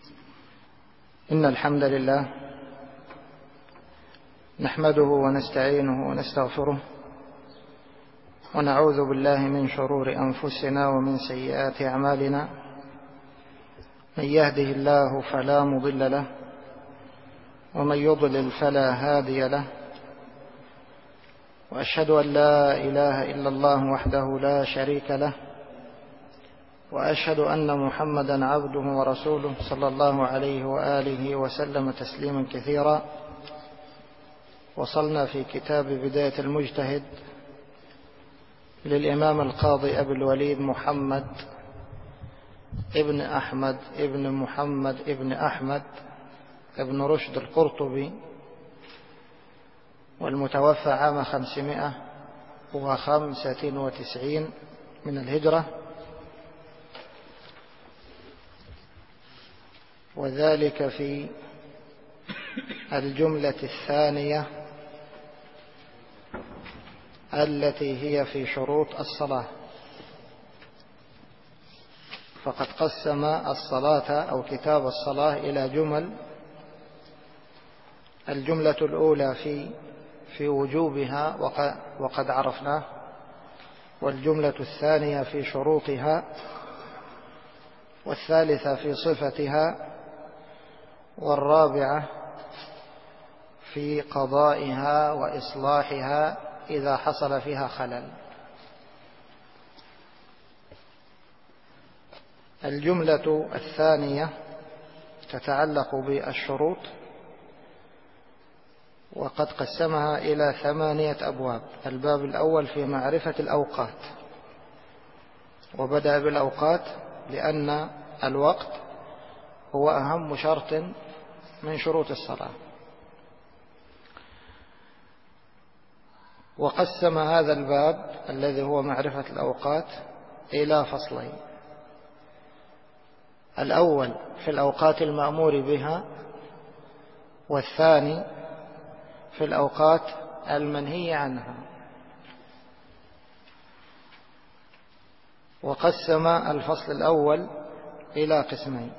إن الحمد لله نحمده ونستعينه ونستغفره ونعوذ بالله من شرور أنفسنا ومن سيئات أعمالنا. من يهده الله فلا مضل له ومن يضلل فلا هادي له، وأشهد أن لا إله إلا الله وحده لا شريك له، وأشهد أن محمدا عبده ورسوله صلى الله عليه وآله وسلم تسليما كثيرا. وصلنا في كتاب بداية المجتهد للإمام القاضي أبي الوليد محمد ابن أحمد ابن محمد ابن أحمد ابن رشد القرطبي، والمتوفى عام 595 من الهجرة، وذلك في الجملة الثانية التي هي في شروط الصلاة. فقد قسم الصلاة أو كتاب الصلاة إلى جمل. الجملة الأولى في وجوبها وقد عرفناه، والجملة الثانية في شروطها، والثالثة في صفتها، والرابعة في قضائها وإصلاحها إذا حصل فيها خلل. الجملة الثانية تتعلق بالشروط، وقد قسمها إلى 8 أبواب. الباب الأول في معرفة الأوقات، وبدأ بالأوقات لأن الوقت هو أهم شرط من شروط الصلاة. وقسم هذا الباب الذي هو معرفة الأوقات إلى فصلين: الأول في الأوقات المأمور بها، والثاني في الأوقات المنهي عنها. وقسم الفصل الأول إلى قسمين: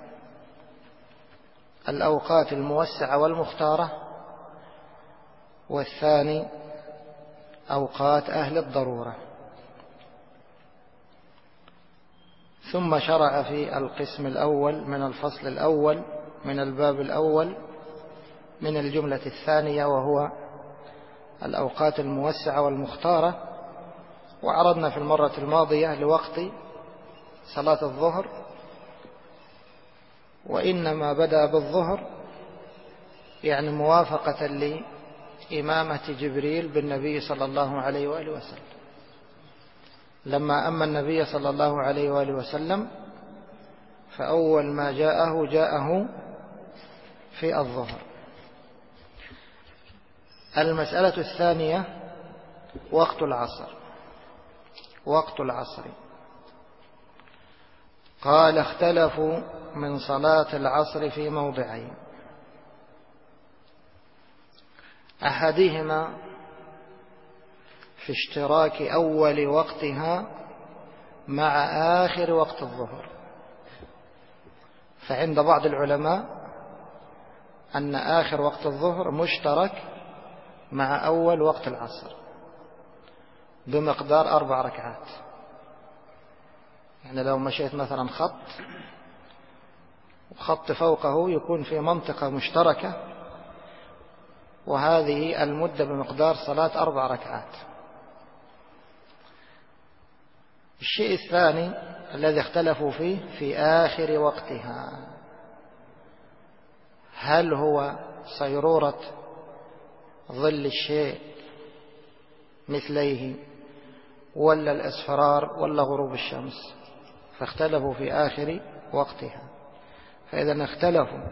الأوقات الموسعة والمختارة، والثاني أوقات أهل الضرورة. ثم شرع في القسم الأول من الفصل الأول من الباب الأول من الجملة الثانية، وهو الأوقات الموسعة والمختارة. وعرضنا في المرة الماضية لوقت صلاة الظهر، وإنما بدأ بالظهر يعني موافقة لإمامة جبريل بالنبي صلى الله عليه وآله وسلم. لما أما النبي صلى الله عليه وآله وسلم فأول ما جاءه في الظهر. المسألة الثانية وقت العصر. وقت العصر قال: اختلفوا من صلاة العصر في موضعين: أحدهما في اشتراك أول وقتها مع آخر وقت الظهر. فعند بعض العلماء أن آخر وقت الظهر مشترك مع أول وقت العصر بمقدار 4 ركعات. يعني لو مشيت مثلا خط فوقه يكون في منطقة مشتركة، وهذه المدة بمقدار صلاة 4 ركعات. الشيء الثاني الذي اختلفوا فيه في آخر وقتها: هل هو صيرورة ظل الشيء مثليه، ولا الأصفرار، ولا غروب الشمس؟ فاختلفوا في آخر وقتها. فإذا اختلفوا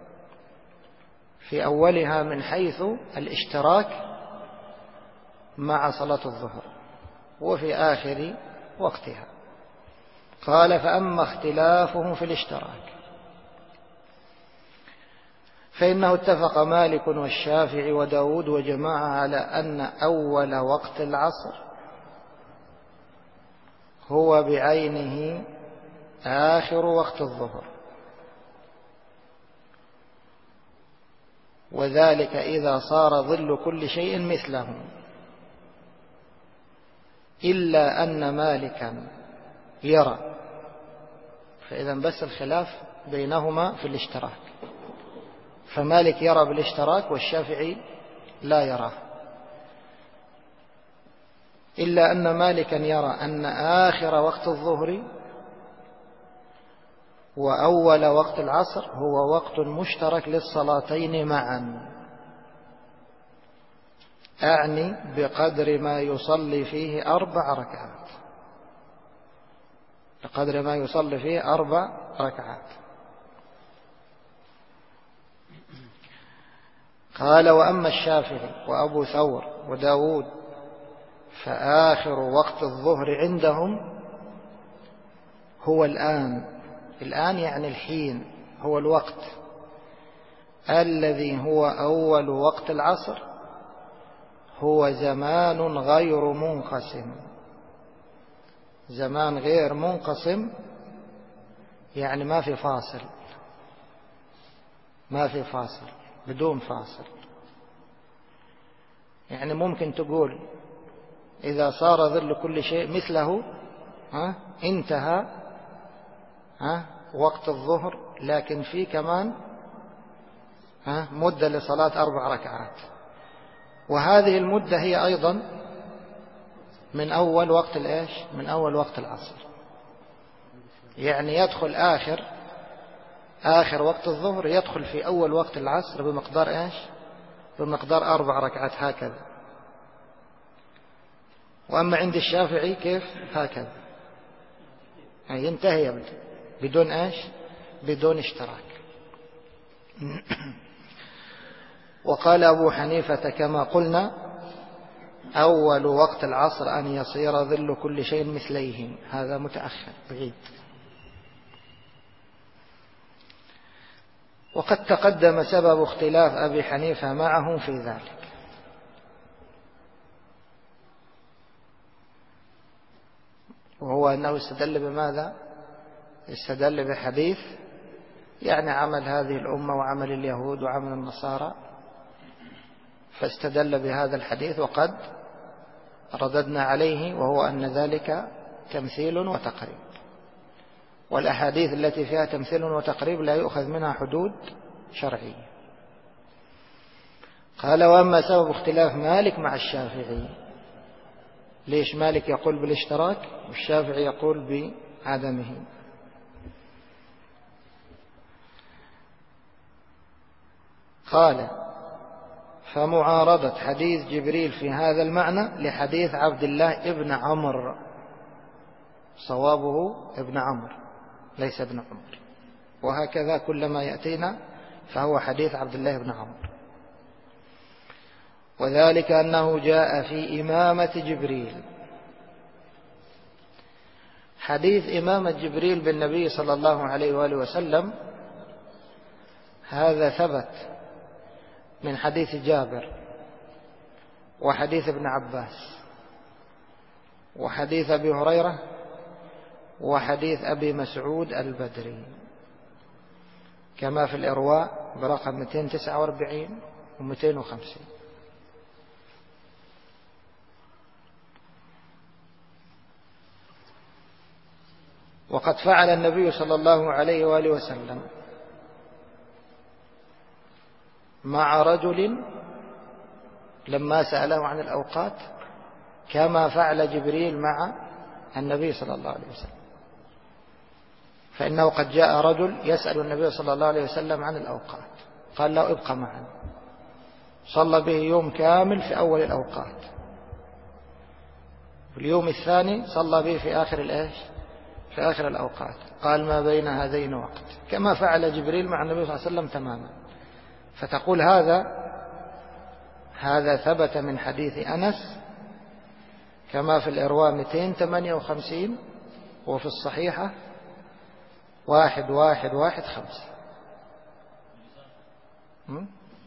في أولها من حيث الاشتراك مع صلاة الظهر، وفي آخر وقتها. قال: فأما اختلافهم في الاشتراك فإنه اتفق مالك والشافعي وداود وجماعة على أن أول وقت العصر هو بعينه آخر وقت الظهر، وذلك إذا صار ظل كل شيء مثله، إلا أن مالكا يرى. فإذا بس الخلاف بينهما في الاشتراك، فمالك يرى بالاشتراك والشافعي لا يراه. إلا أن مالكا يرى أن آخر وقت الظهر وأول وقت العصر هو وقت مشترك للصلاتين معا، أعني بقدر ما يصلي فيه 4 ركعات، بقدر ما يصلي فيه 4 ركعات. قال: وأما الشافعي وأبو ثور وداود فآخر وقت الظهر عندهم هو الآن. الآن يعني الحين، هو الوقت الذي هو أول وقت العصر، هو زمان غير منقسم. زمان غير منقسم يعني ما في فاصل، ما في فاصل، بدون فاصل. يعني ممكن تقول إذا صار ظل كل شيء مثله انتهى وقت الظهر، لكن في كمان مدة لصلاة 4 ركعات، وهذه المدة هي أيضا من أول وقت الإيش؟ من أول وقت العصر. يعني يدخل آخر وقت الظهر يدخل في أول وقت العصر بمقدار إيش؟ بمقدار 4 ركعات هكذا. وأما عند الشافعي كيف؟ هكذا، يعني ينتهي بدون إيش؟ بدون اشتراك. وقال أبو حنيفة كما قلنا: أول وقت العصر أن يصير ظل كل شيء مثليهم. هذا متأخر بعيد. وقد تقدم سبب اختلاف أبي حنيفة معهم في ذلك، وهو أنه استدل بماذا؟ استدل بحديث يعني عمل هذه الأمة وعمل اليهود وعمل النصارى، فاستدل بهذا الحديث وقد رددنا عليه، وهو أن ذلك تمثيل وتقريب، والأحاديث التي فيها تمثيل وتقريب لا يؤخذ منها حدود شرعية. قال: وأما سبب اختلاف مالك مع الشافعي. ليش مالك يقول بالاشتراك والشافعي يقول بعدمه؟ قال: فمعارضة حديث جبريل في هذا المعنى لحديث عبد الله ابن عمرو، صوابه ابن عمرو ليس ابن عمر، وهكذا كلما يأتينا فهو حديث عبد الله بن عمرو. وذلك أنه جاء في إمامة جبريل. حديث إمامة جبريل بالنبي صلى الله عليه وآله وسلم هذا ثبت من حديث جابر وحديث ابن عباس وحديث أبي هريرة وحديث أبي مسعود البدري، كما في الإرواء برقم 249 و250. وقد فعل النبي صلى الله عليه وآله وسلم مع رجل لما سأله عن الأوقات كما فعل جبريل مع النبي صلى الله عليه وسلم. فإنه قد جاء رجل يسأل النبي صلى الله عليه وسلم عن الأوقات، قال له: ابقى معنا. صلى به يوم كامل في أول الأوقات، في اليوم الثاني صلى به في آخر الإيش؟ في آخر الأوقات. قال: ما بين هذين وقت، كما فعل جبريل مع النبي صلى الله عليه وسلم تماما. فتقول هذا ثبت من حديث أنس كما في الإرواء 258 وفي الصحيحة 1115.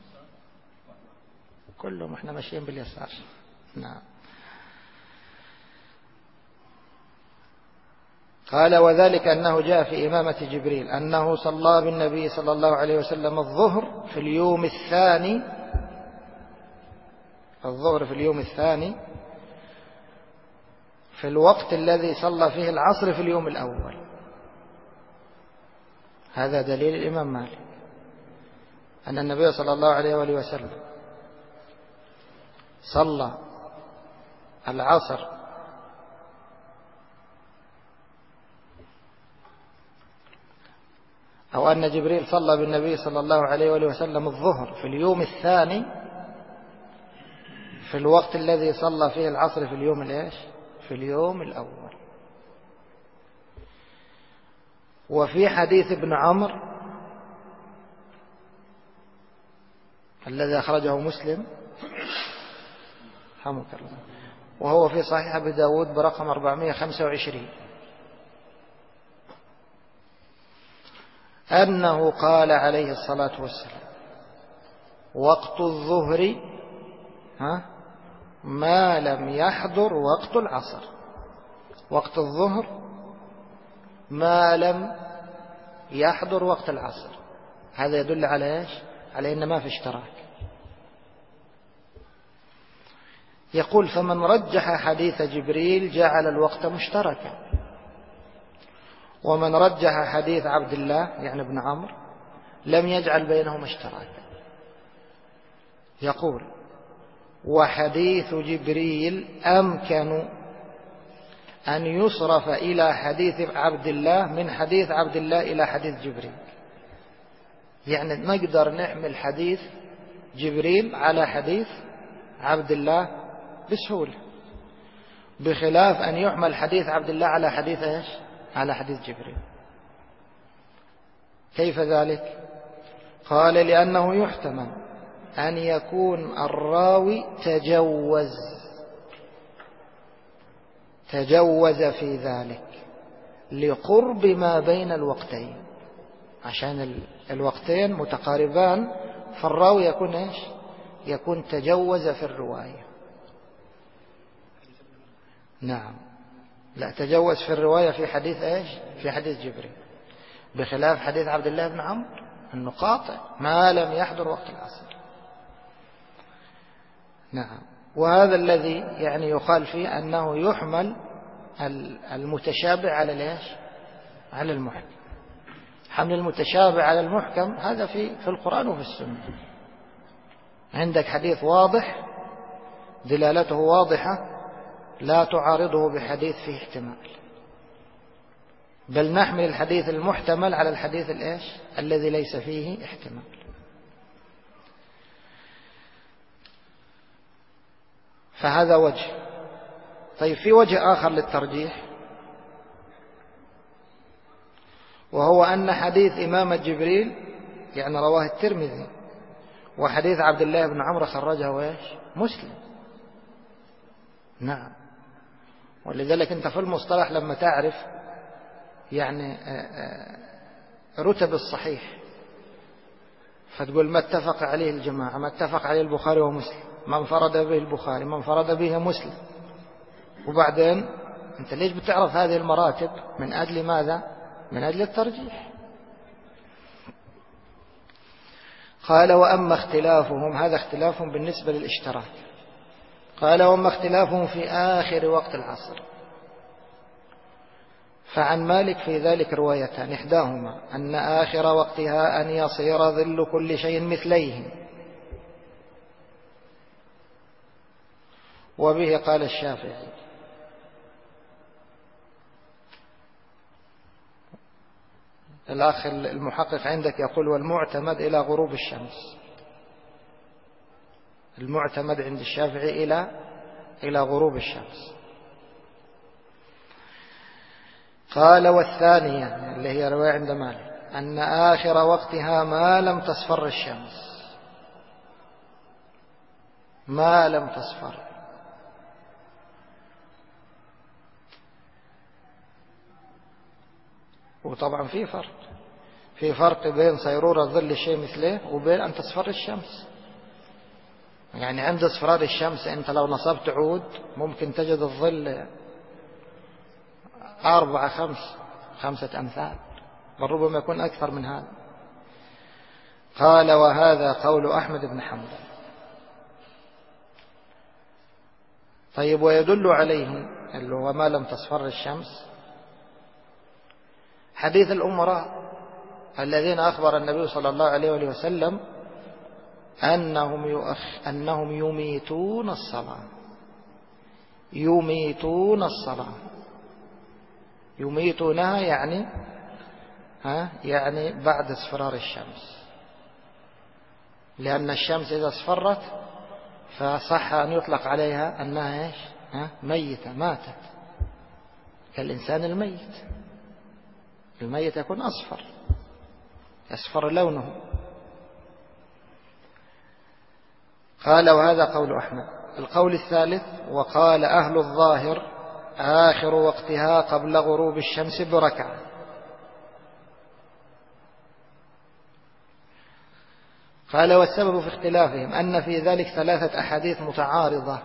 كلهم احنا ماشيين باليسار. نعم. قال وذلك أنه جاء في إمامة جبريل أنه صلى بالنبي صلى الله عليه وسلم الظهر في اليوم الثاني في الوقت الذي صلى فيه العصر في اليوم الأول. هذا دليل الإمام مالك أن النبي صلى الله عليه وآله وسلم صلى العصر أو أن جبريل صلى بالنبي صلى الله عليه وآله وسلم الظهر في اليوم الثاني في الوقت الذي صلى فيه العصر في اليوم في اليوم الأول. وفي حديث ابن عمرو الذي أخرجه مسلم حمك الله وهو في صحيح أبي داود برقم 425 أنه قال عليه الصلاة والسلام وقت الظهر ما لم يحضر وقت العصر. وقت الظهر ما لم يحضر وقت العصر. هذا يدل على إيش؟ على إن ما في اشتراك. يقول فمن رجح حديث جبريل جعل الوقت مشتركا، ومن رجح حديث عبد الله يعني ابن عمرو لم يجعل بينهما اشتراكا. يقول وحديث جبريل أمكن أن يصرف إلى حديث عبد الله من حديث عبد الله إلى حديث جبريل. يعني نقدر نحمل حديث جبريل على حديث عبد الله بسهولة، بخلاف أن يحمل حديث عبد الله على حديث إيش؟ على حديث جبريل. كيف ذلك؟ قال لأنه يحتمل أن يكون الراوي تجوز في ذلك لقرب ما بين الوقتين، عشان الوقتين متقاربان، فالراوي يكون إيش؟ يكون تجوز في الرواية. نعم، لا تجوز في الرواية في حديث إيش؟ في حديث جبريل، بخلاف حديث عبد الله بن عمرو أنه قاطع ما لم يحضر وقت العصر. نعم، وهذا الذي يعني يقال فيه أنه يحمل المتشابه على ليش؟ على المحكم. حمل المتشابه على المحكم هذا في القرآن وفي السنة. عندك حديث واضح دلالته واضحة لا تعارضه بحديث فيه احتمال، بل نحمل الحديث المحتمل على الحديث الإيش؟ الذي ليس فيه احتمال. فهذا وجه. طيب في وجه آخر للترجيح، وهو أن حديث إمامة جبريل يعني رواه الترمذي، وحديث عبد الله بن عمرو خرجه إيش؟ مسلم. نعم، ولذلك أنت في المصطلح لما تعرف يعني رتب الصحيح فتقول ما اتفق عليه الجماعة، ما اتفق عليه البخاري ومسلم، ما انفرد به البخاري، ما انفرد به مسلم. وبعدين أنت ليش بتعرف هذه المراتب؟ من أجل ماذا؟ من أجل الترجيح. قال وأما اختلافهم، هذا اختلافهم بالنسبة للاشتراك. قال وأما اختلافهم في آخر وقت العصر فعن مالك في ذلك روايتان، إحداهما أن آخر وقتها أن يصير ظل كل شيء مثليه، وبه قال الشافعي. الأخ المحقق عندك يقول والمعتمد إلى غروب الشمس. المعتمد عند الشافعي إلى غروب الشمس. قال والثانية اللي هي رواية عند مالك أن آخر وقتها ما لم تصفر الشمس، ما لم تصفر. وطبعا في فرق بين صيرورة ظل الشيء مثله وبين أن تصفر الشمس. يعني عند اصفرار الشمس أنت لو نصبت عود ممكن تجد الظل 4 5 أمثال، بل ربما يكون أكثر من هذا. قال وهذا قول أحمد بن حنبل. طيب ويدل عليه اللي هو ما لم تصفر الشمس حديث الأمراء الذين أخبر النبي صلى الله عليه وسلم أنهم يميتون الصلاة. يميتون الصلاة، يميتونها يعني بعد اصفرار الشمس، لأن الشمس إذا اصفرت فصح أن يطلق عليها أنها ميتة، ماتت، كالإنسان الميت. الميت يكون أصفر، يصفر لونه. قال وهذا قول أحمد. القول الثالث وقال أهل الظاهر آخر وقتها قبل غروب الشمس بركعة. قال والسبب في اختلافهم أن في ذلك 3 أحاديث متعارضة.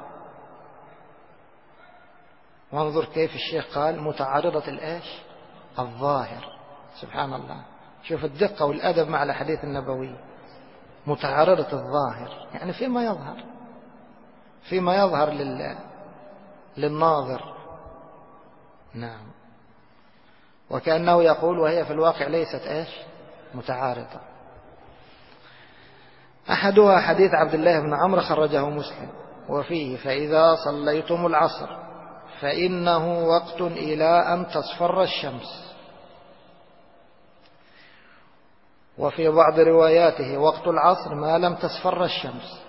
وانظر كيف الشيخ قال متعارضة الظاهر. سبحان الله، شوف الدقة والأدب مع الأحاديث النبوية. متعارضة الظاهر يعني فيما يظهر للناظر. نعم. وكأنه يقول وهي في الواقع ليست متعارضة. أحدها حديث عبد الله بن عمرو خرجه مسلم وفيه فإذا صليتم العصر فإنه وقت إلى أن تصفر الشمس. وفي بعض رواياته وقت العصر ما لم تصفر الشمس.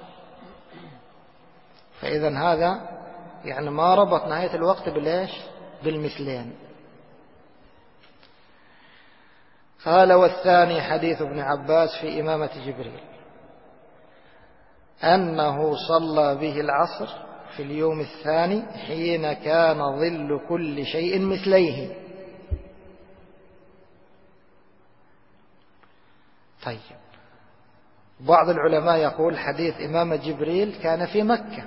فإذا هذا يعني ما ربط نهاية الوقت بالمثلين. قال والثاني حديث ابن عباس في إمامة جبريل أنه صلى به العصر في اليوم الثاني حين كان ظل كل شيء مثليه. طيب بعض العلماء يقول حديث إمامة جبريل كان في مكة،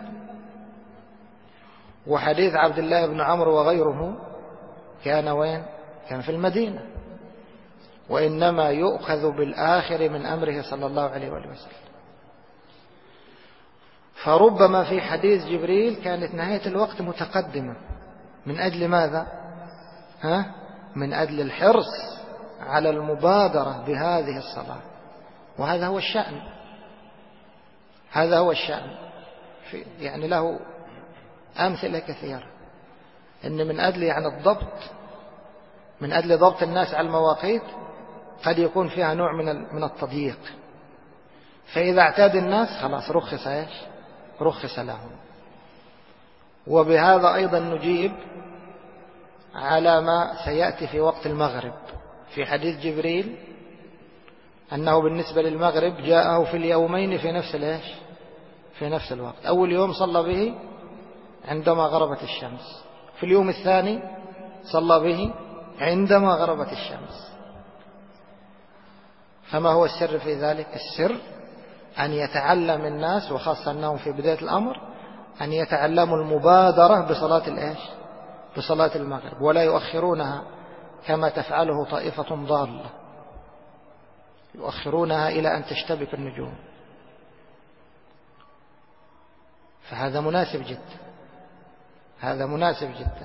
وحديث عبد الله بن عمرو وغيره كان وين؟ كان في المدينة، وإنما يؤخذ بالآخر من أمره صلى الله عليه وسلم. فربما في حديث جبريل كانت نهاية الوقت متقدمة. من أجل ماذا؟ من أجل الحرص على المبادرة بهذه الصلاة. وهذا هو الشأن، هذا هو الشأن. يعني له أمثلة كثيرة. إن من أجل الضبط، من أجل ضبط الناس على المواقيت قد يكون فيها نوع من التضييق. فإذا اعتاد الناس خلاص رخص لهم. وبهذا أيضا نجيب على ما سيأتي في وقت المغرب في حديث جبريل أنه بالنسبة للمغرب جاءه في اليومين في نفس الوقت. أول يوم صلى به عندما غربت الشمس، في اليوم الثاني صلى به عندما غربت الشمس. فما هو السر في ذلك؟ السر أن يتعلم الناس، وخاصة أنهم في بداية الأمر، أن يتعلموا المبادرة بصلاة المغرب، ولا يؤخرونها كما تفعله طائفة ضالة، يؤخرونها إلى أن تشتبك النجوم. فهذا مناسب جدا، هذا مناسب جدا.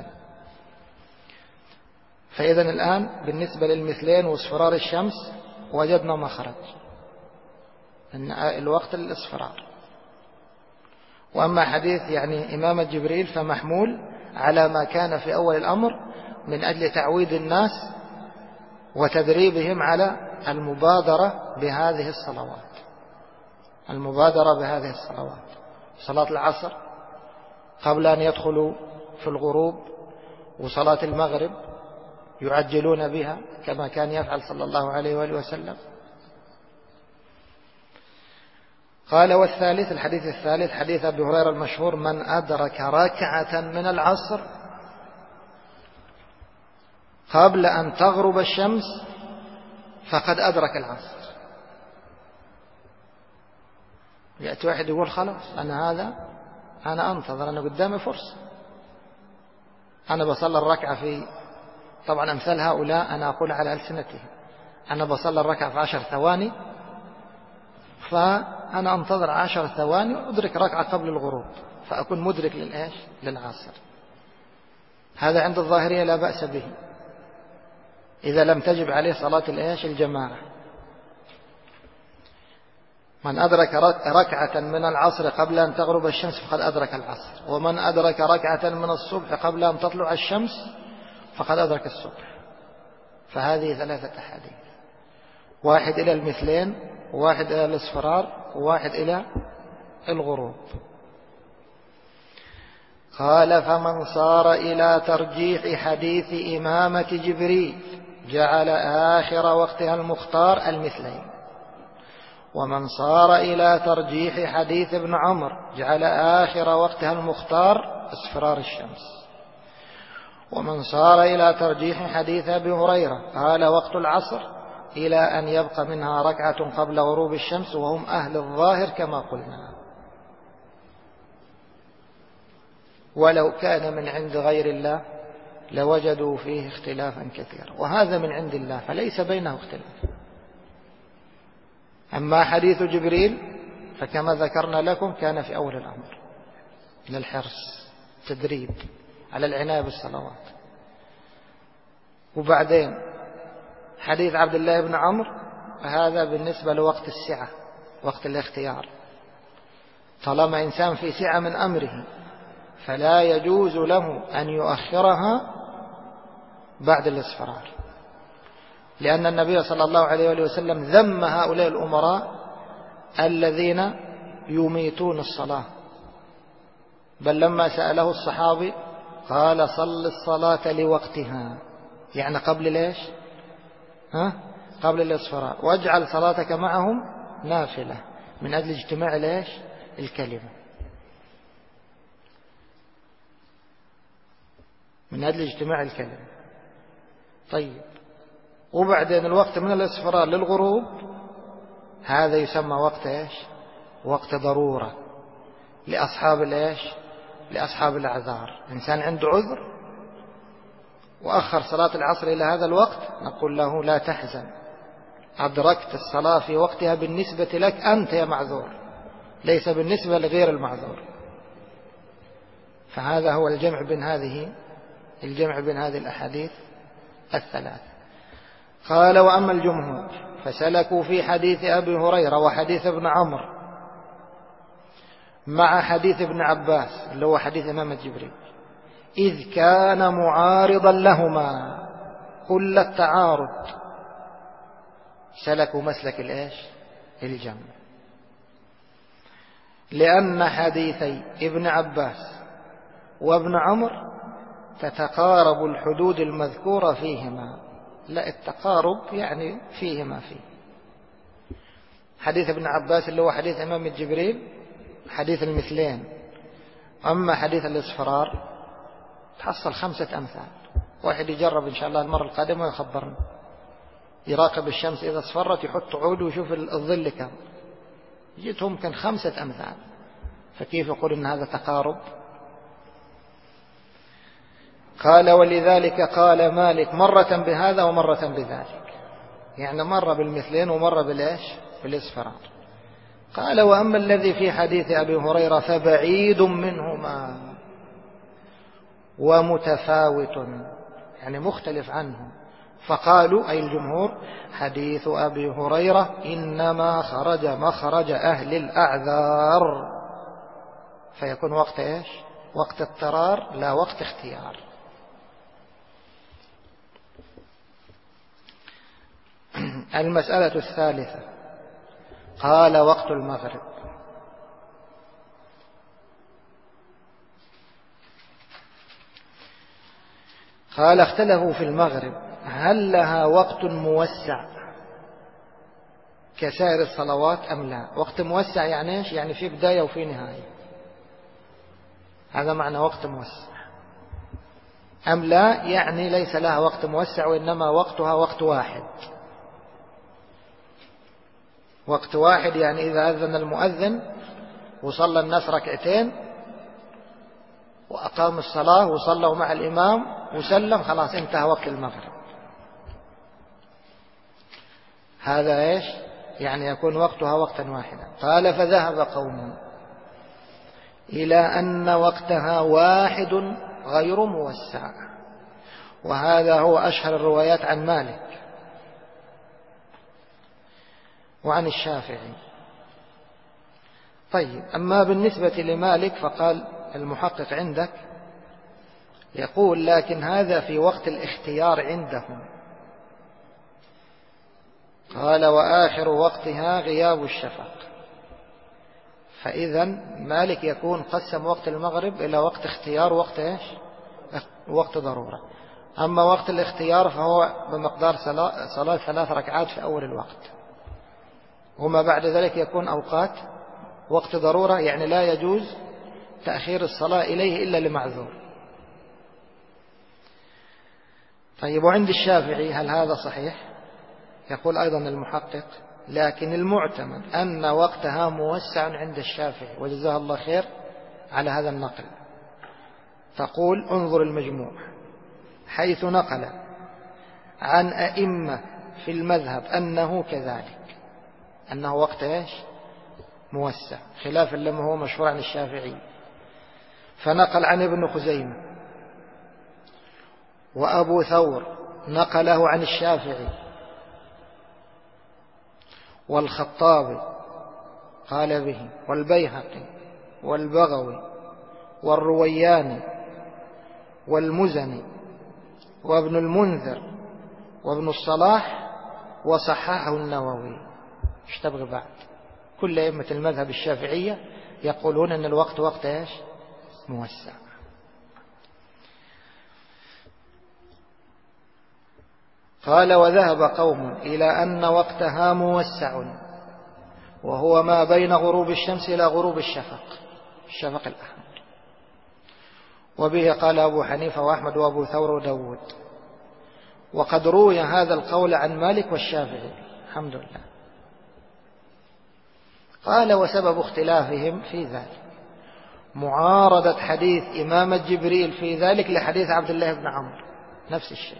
فإذا الآن بالنسبة للمثلين واصفرار الشمس وجدنا ما خرج أن الوقت للإصفرار. وأما حديث إمامة جبريل فمحمول على ما كان في أول الأمر من أجل تعويد الناس وتدريبهم على المبادرة بهذه الصلوات. المبادرة بهذه الصلوات، صلاة العصر قبل أن يدخلوا في الغروب، وصلاة المغرب يعجلون بها كما كان يفعل صلى الله عليه وآله وسلم. قال والثالث، الحديث الثالث حديث أبي هريرة المشهور: من أدرك ركعة من العصر قبل أن تغرب الشمس فقد أدرك العصر. يأتي واحد يقول خلاص أنا أنتظر، أنا قدامي فرصة، أنا بصلي الركعة في طبعا أمثال هؤلاء أنا أقول على ألسنتهم، أنا بصلي الركعة في 10 ثواني، فأنا أنتظر 10 ثواني وأدرك ركعة قبل الغروب، فأكون مدرك للعصر. هذا عند الظاهرية لا بأس به إذا لم تجب عليه صلاة الجماعة. من أدرك ركعة من العصر قبل أن تغرب الشمس فقد أدرك العصر، ومن أدرك ركعة من الصبح قبل أن تطلع الشمس فقد أدرك الصبح. فهذه 3 أحاديث، واحد إلى المثلين، وواحد إلى الاصفرار، وواحد إلى الغروب. قال: فمن صار إلى ترجيح حديث إمامة جبريل جعل آخر وقتها المختار المثلين، ومن صار إلى ترجيح حديث ابن عمر جعل آخر وقتها المختار اصفرار الشمس، ومن صار إلى ترجيح حديث أبي هريرة قال وقت العصر إلى أن يبقى منها ركعة قبل غروب الشمس، وهم أهل الظاهر كما قلنا. ولو كان من عند غير الله لوجدوا فيه اختلافا كثيرا، وهذا من عند الله فليس بينه اختلاف. أما حديث جبريل فكما ذكرنا لكم كان في أول الأمر للحرص، تدريب على العناية بالصلوات. وبعدين حديث عبد الله بن عمرو هذا بالنسبة لوقت السعة، وقت الاختيار، طالما إنسان في سعة من أمره فلا يجوز له أن يؤخرها بعد الاصفرار، لأن النبي صلى الله عليه وسلم ذم هؤلاء الأمراء الذين يميتون الصلاة. بل لما سأله الصحابي قال: صل الصلاة لوقتها، يعني قبل ليش؟ قبل الاصفرار، واجعل صلاتك معهم نافلة من أجل اجتماع ليش؟ الكلمة، من أجل اجتماع الكلمة. طيب، وبعدين الوقت من الاصفرار للغروب هذا يسمى وقت ايش؟ وقت ضرورة لأصحاب الايش؟ لأصحاب الأعذار. إنسان عنده عذر وأخر صلاة العصر إلى هذا الوقت نقول له: لا تحزن، أدركت الصلاة في وقتها بالنسبة لك أنت يا معذور، ليس بالنسبة لغير المعذور. فهذا هو الجمع بين هذه الأحاديث الثلاث. قال: وأما الجمهور فسلكوا في حديث أبي هريرة وحديث ابن عمرو مع حديث ابن عباس اللي هو حديث إمامة جبريل، إذ كان معارضا لهما كل التعارض، سلكوا مسلك الجمع، لأن حديثي ابن عباس وابن عمرو تتقارب الحدود المذكورة فيهما. لا، التقارب يعني فيهما فيه. حديث ابن عباس اللي هو حديث إمامة جبريل حديث المثلين، أما حديث الاصفرار تحصل 5 أمثال. واحد يجرب إن شاء الله المرة القادمة ويخبرنا، يراقب الشمس إذا اصفرت يحط عود ويشوف الظل كم، جيتهم كان 5 أمثال، فكيف يقول إن هذا تقارب؟ قال: ولذلك قال مالك مرة بهذا ومرة بذلك، يعني مرة بالمثلين ومرة بالاصفرار. قال: وأما الذي في حديث أبي هريرة فبعيد منهما ومتفاوت، يعني مختلف عنه. فقالوا أي الجمهور: حديث أبي هريرة إنما خرج مخرج أهل الأعذار، فيكون وقت ايش؟ وقت اضطرار لا وقت اختيار. المسألة الثالثة، قال: وقت المغرب. قال: اختلفوا في المغرب هل لها وقت موسع كسائر الصلوات أم لا؟ وقت موسع يعني ايش؟ يعني في بداية وفي نهاية، هذا معنى وقت موسع. أم لا يعني ليس لها وقت موسع وإنما وقتها وقت واحد. وقت واحد يعني إذا أذن المؤذن وصلى الناس ركعتين وأقام الصلاة وصلوا مع الإمام وسلم، خلاص انتهى وقت المغرب. هذا إيش؟ يعني يكون وقتها وقتا واحدا. قال فذهب قوم إلى أن وقتها واحد غير موسع، وهذا هو أشهر الروايات عن مالك وعن الشافعي. طيب، أما بالنسبة لمالك فقال المحقق عندك يقول لكن هذا في وقت الاختيار عندهم. قال وآخر وقتها غياب الشفق. فإذا مالك يكون قسم وقت المغرب إلى وقت اختيار ووقت إيش؟ وقت ضرورة. أما وقت الاختيار فهو بمقدار صلاة 3 ركعات في أول الوقت، وما بعد ذلك يكون أوقات وقت ضرورة، يعني لا يجوز تأخير الصلاة إليه إلا لمعذور. طيب، وعند الشافعي هل هذا صحيح؟ يقول أيضا المحقق لكن المعتمد أن وقتها موسع عند الشافعي، وجزاه الله خير على هذا النقل. تقول انظر المجموع، حيث نقل عن أئمة في المذهب أنه كذلك، أنه وقت إيش؟ موسع، خلافا لما هو مشهور عن الشافعي. فنقل عن ابن خزيمة وأبو ثور نقله عن الشافعي، والخطابي قال به، والبيهقي والبغوي والروياني والمزني وابن المنذر وابن الصلاح، وصححه النووي. ايش تبغي بعد؟ كل أئمة المذهب الشافعية يقولون أن الوقت وقت ايش؟ موسع. قال وذهب قوم إلى أن وقتها موسع، وهو ما بين غروب الشمس إلى غروب الشفق الأحمر. وبه قال أبو حنيفة وأحمد وأبو ثور وداود. وقد روي هذا القول عن مالك والشافعي، الحمد لله. قال وسبب اختلافهم في ذلك معارضة حديث إمامة جبريل في ذلك لحديث عبد الله بن عمرو، نفس الشيء.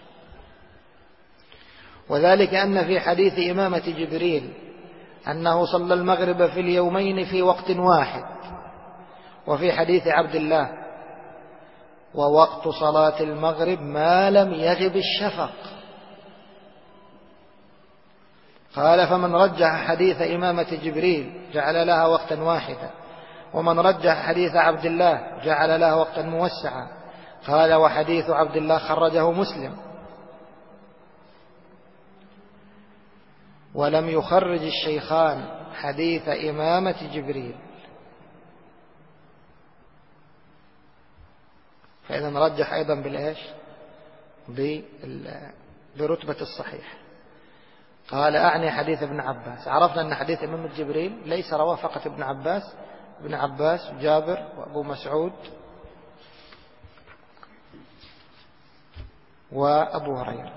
وذلك أن في حديث إمامة جبريل أنه صلى المغرب في اليومين في وقت واحد، وفي حديث عبد الله ووقت صلاة المغرب ما لم يغب الشفق. قال فمن رجح حديث إمامة جبريل جعل لها وقتا واحدا، ومن رجح حديث عبد الله جعل لها وقتا موسعا. قال وحديث عبد الله خرجه مسلم، ولم يخرج الشيخان حديث إمامة جبريل. فإذا رجح أيضا بالإيش؟ برتبة الصحيح. قال أعني حديث ابن عباس. عرفنا أن حديث إمامة جبريل ليس رواه فقط ابن عباس وجابر وأبو مسعود وأبو هريرة.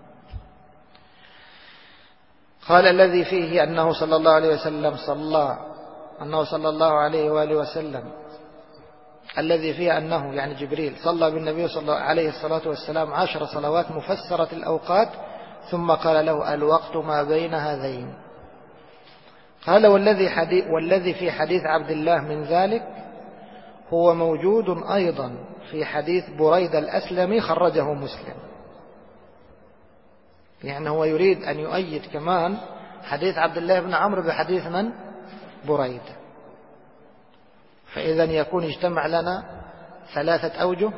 قال الذي فيه أنه صلى الله عليه وآله وسلم الذي فيه أنه يعني جبريل صلى بالنبي صلى الله عليه الصلاة والسلام 10 صلوات مفسرة الأوقات، ثم قال له الوقت ما بين هذين. قال والذي في حديث عبد الله من ذلك هو موجود أيضا في حديث بريدة الأسلمي خرجه مسلم. يعني هو يريد أن يؤيد كمان حديث عبد الله بن عمرو بحديث من؟ بريدة. فإذا يكون اجتمع لنا 3 أوجه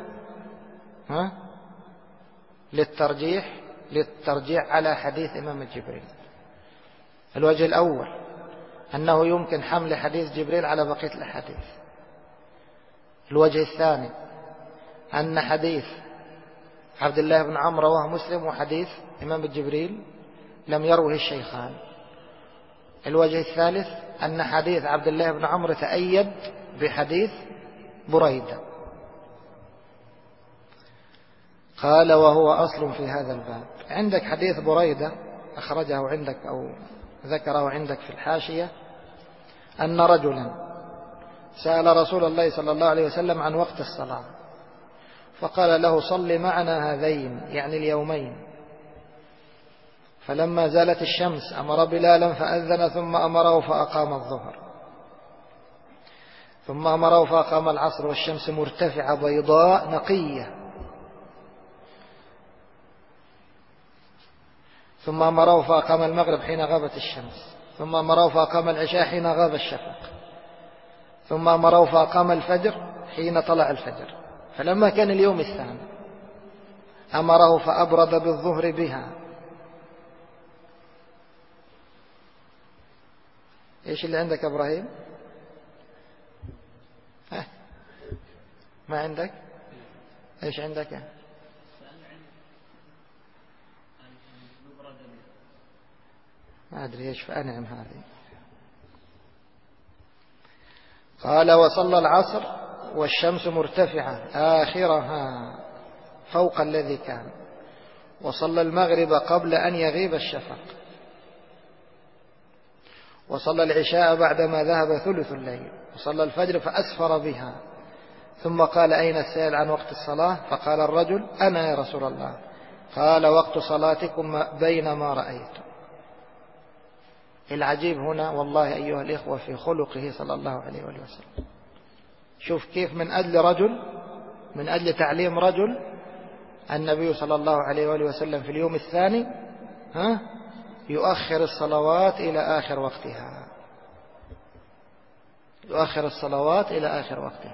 للترجيح على حديث إمام جبريل. الوجه الأول أنه يمكن حمل حديث جبريل على بقية الأحاديث. الوجه الثاني أن حديث عبد الله بن عمرو رواه مسلم، وحديث إمام جبريل لم يروه الشيخان. الوجه الثالث أن حديث عبد الله بن عمرو تأيد بحديث بريدة. قال وهو أصل في هذا الباب. عندك حديث بريدة أخرجه عندك أو ذكره عندك في الحاشية أن رجلا سأل رسول الله صلى الله عليه وسلم عن وقت الصلاة، فقال له صل معنا هذين يعني اليومين. فلما زالت الشمس أمر بلالا فأذن، ثم أمره فأقام الظهر، ثم أمره فأقام العصر والشمس مرتفعة بيضاء نقية، ثم أمره فأقام المغرب حين غابت الشمس، ثم أمره فأقام العشاء حين غاب الشفق، ثم أمره فأقام الفجر حين طلع الفجر. فلما كان اليوم الثاني أمره فأبرد بالظهر بها. إيش اللي عندك إبراهيم؟ ما عندك؟ إيش عندك؟ ما أدري إيش فأنعم هذه. قال وصلى العصر والشمس مرتفعة آخرها فوق الذي كان، وصلى المغرب قبل أن يغيب الشفق، وصلى العشاء بعدما ذهب ثلث الليل، وصلى الفجر فأسفر بها. ثم قال أين السائل عن وقت الصلاة؟ فقال الرجل أنا يا رسول الله. قال وقت صلاتكم بينما رأيت. العجيب هنا والله أيها الإخوة في خلقه صلى الله عليه وسلم. شوف كيف من أجل رجل، من أجل تعليم رجل، النبي صلى الله عليه وسلم في اليوم الثاني يؤخر الصلوات إلى آخر وقتها، يؤخر الصلوات إلى آخر وقتها.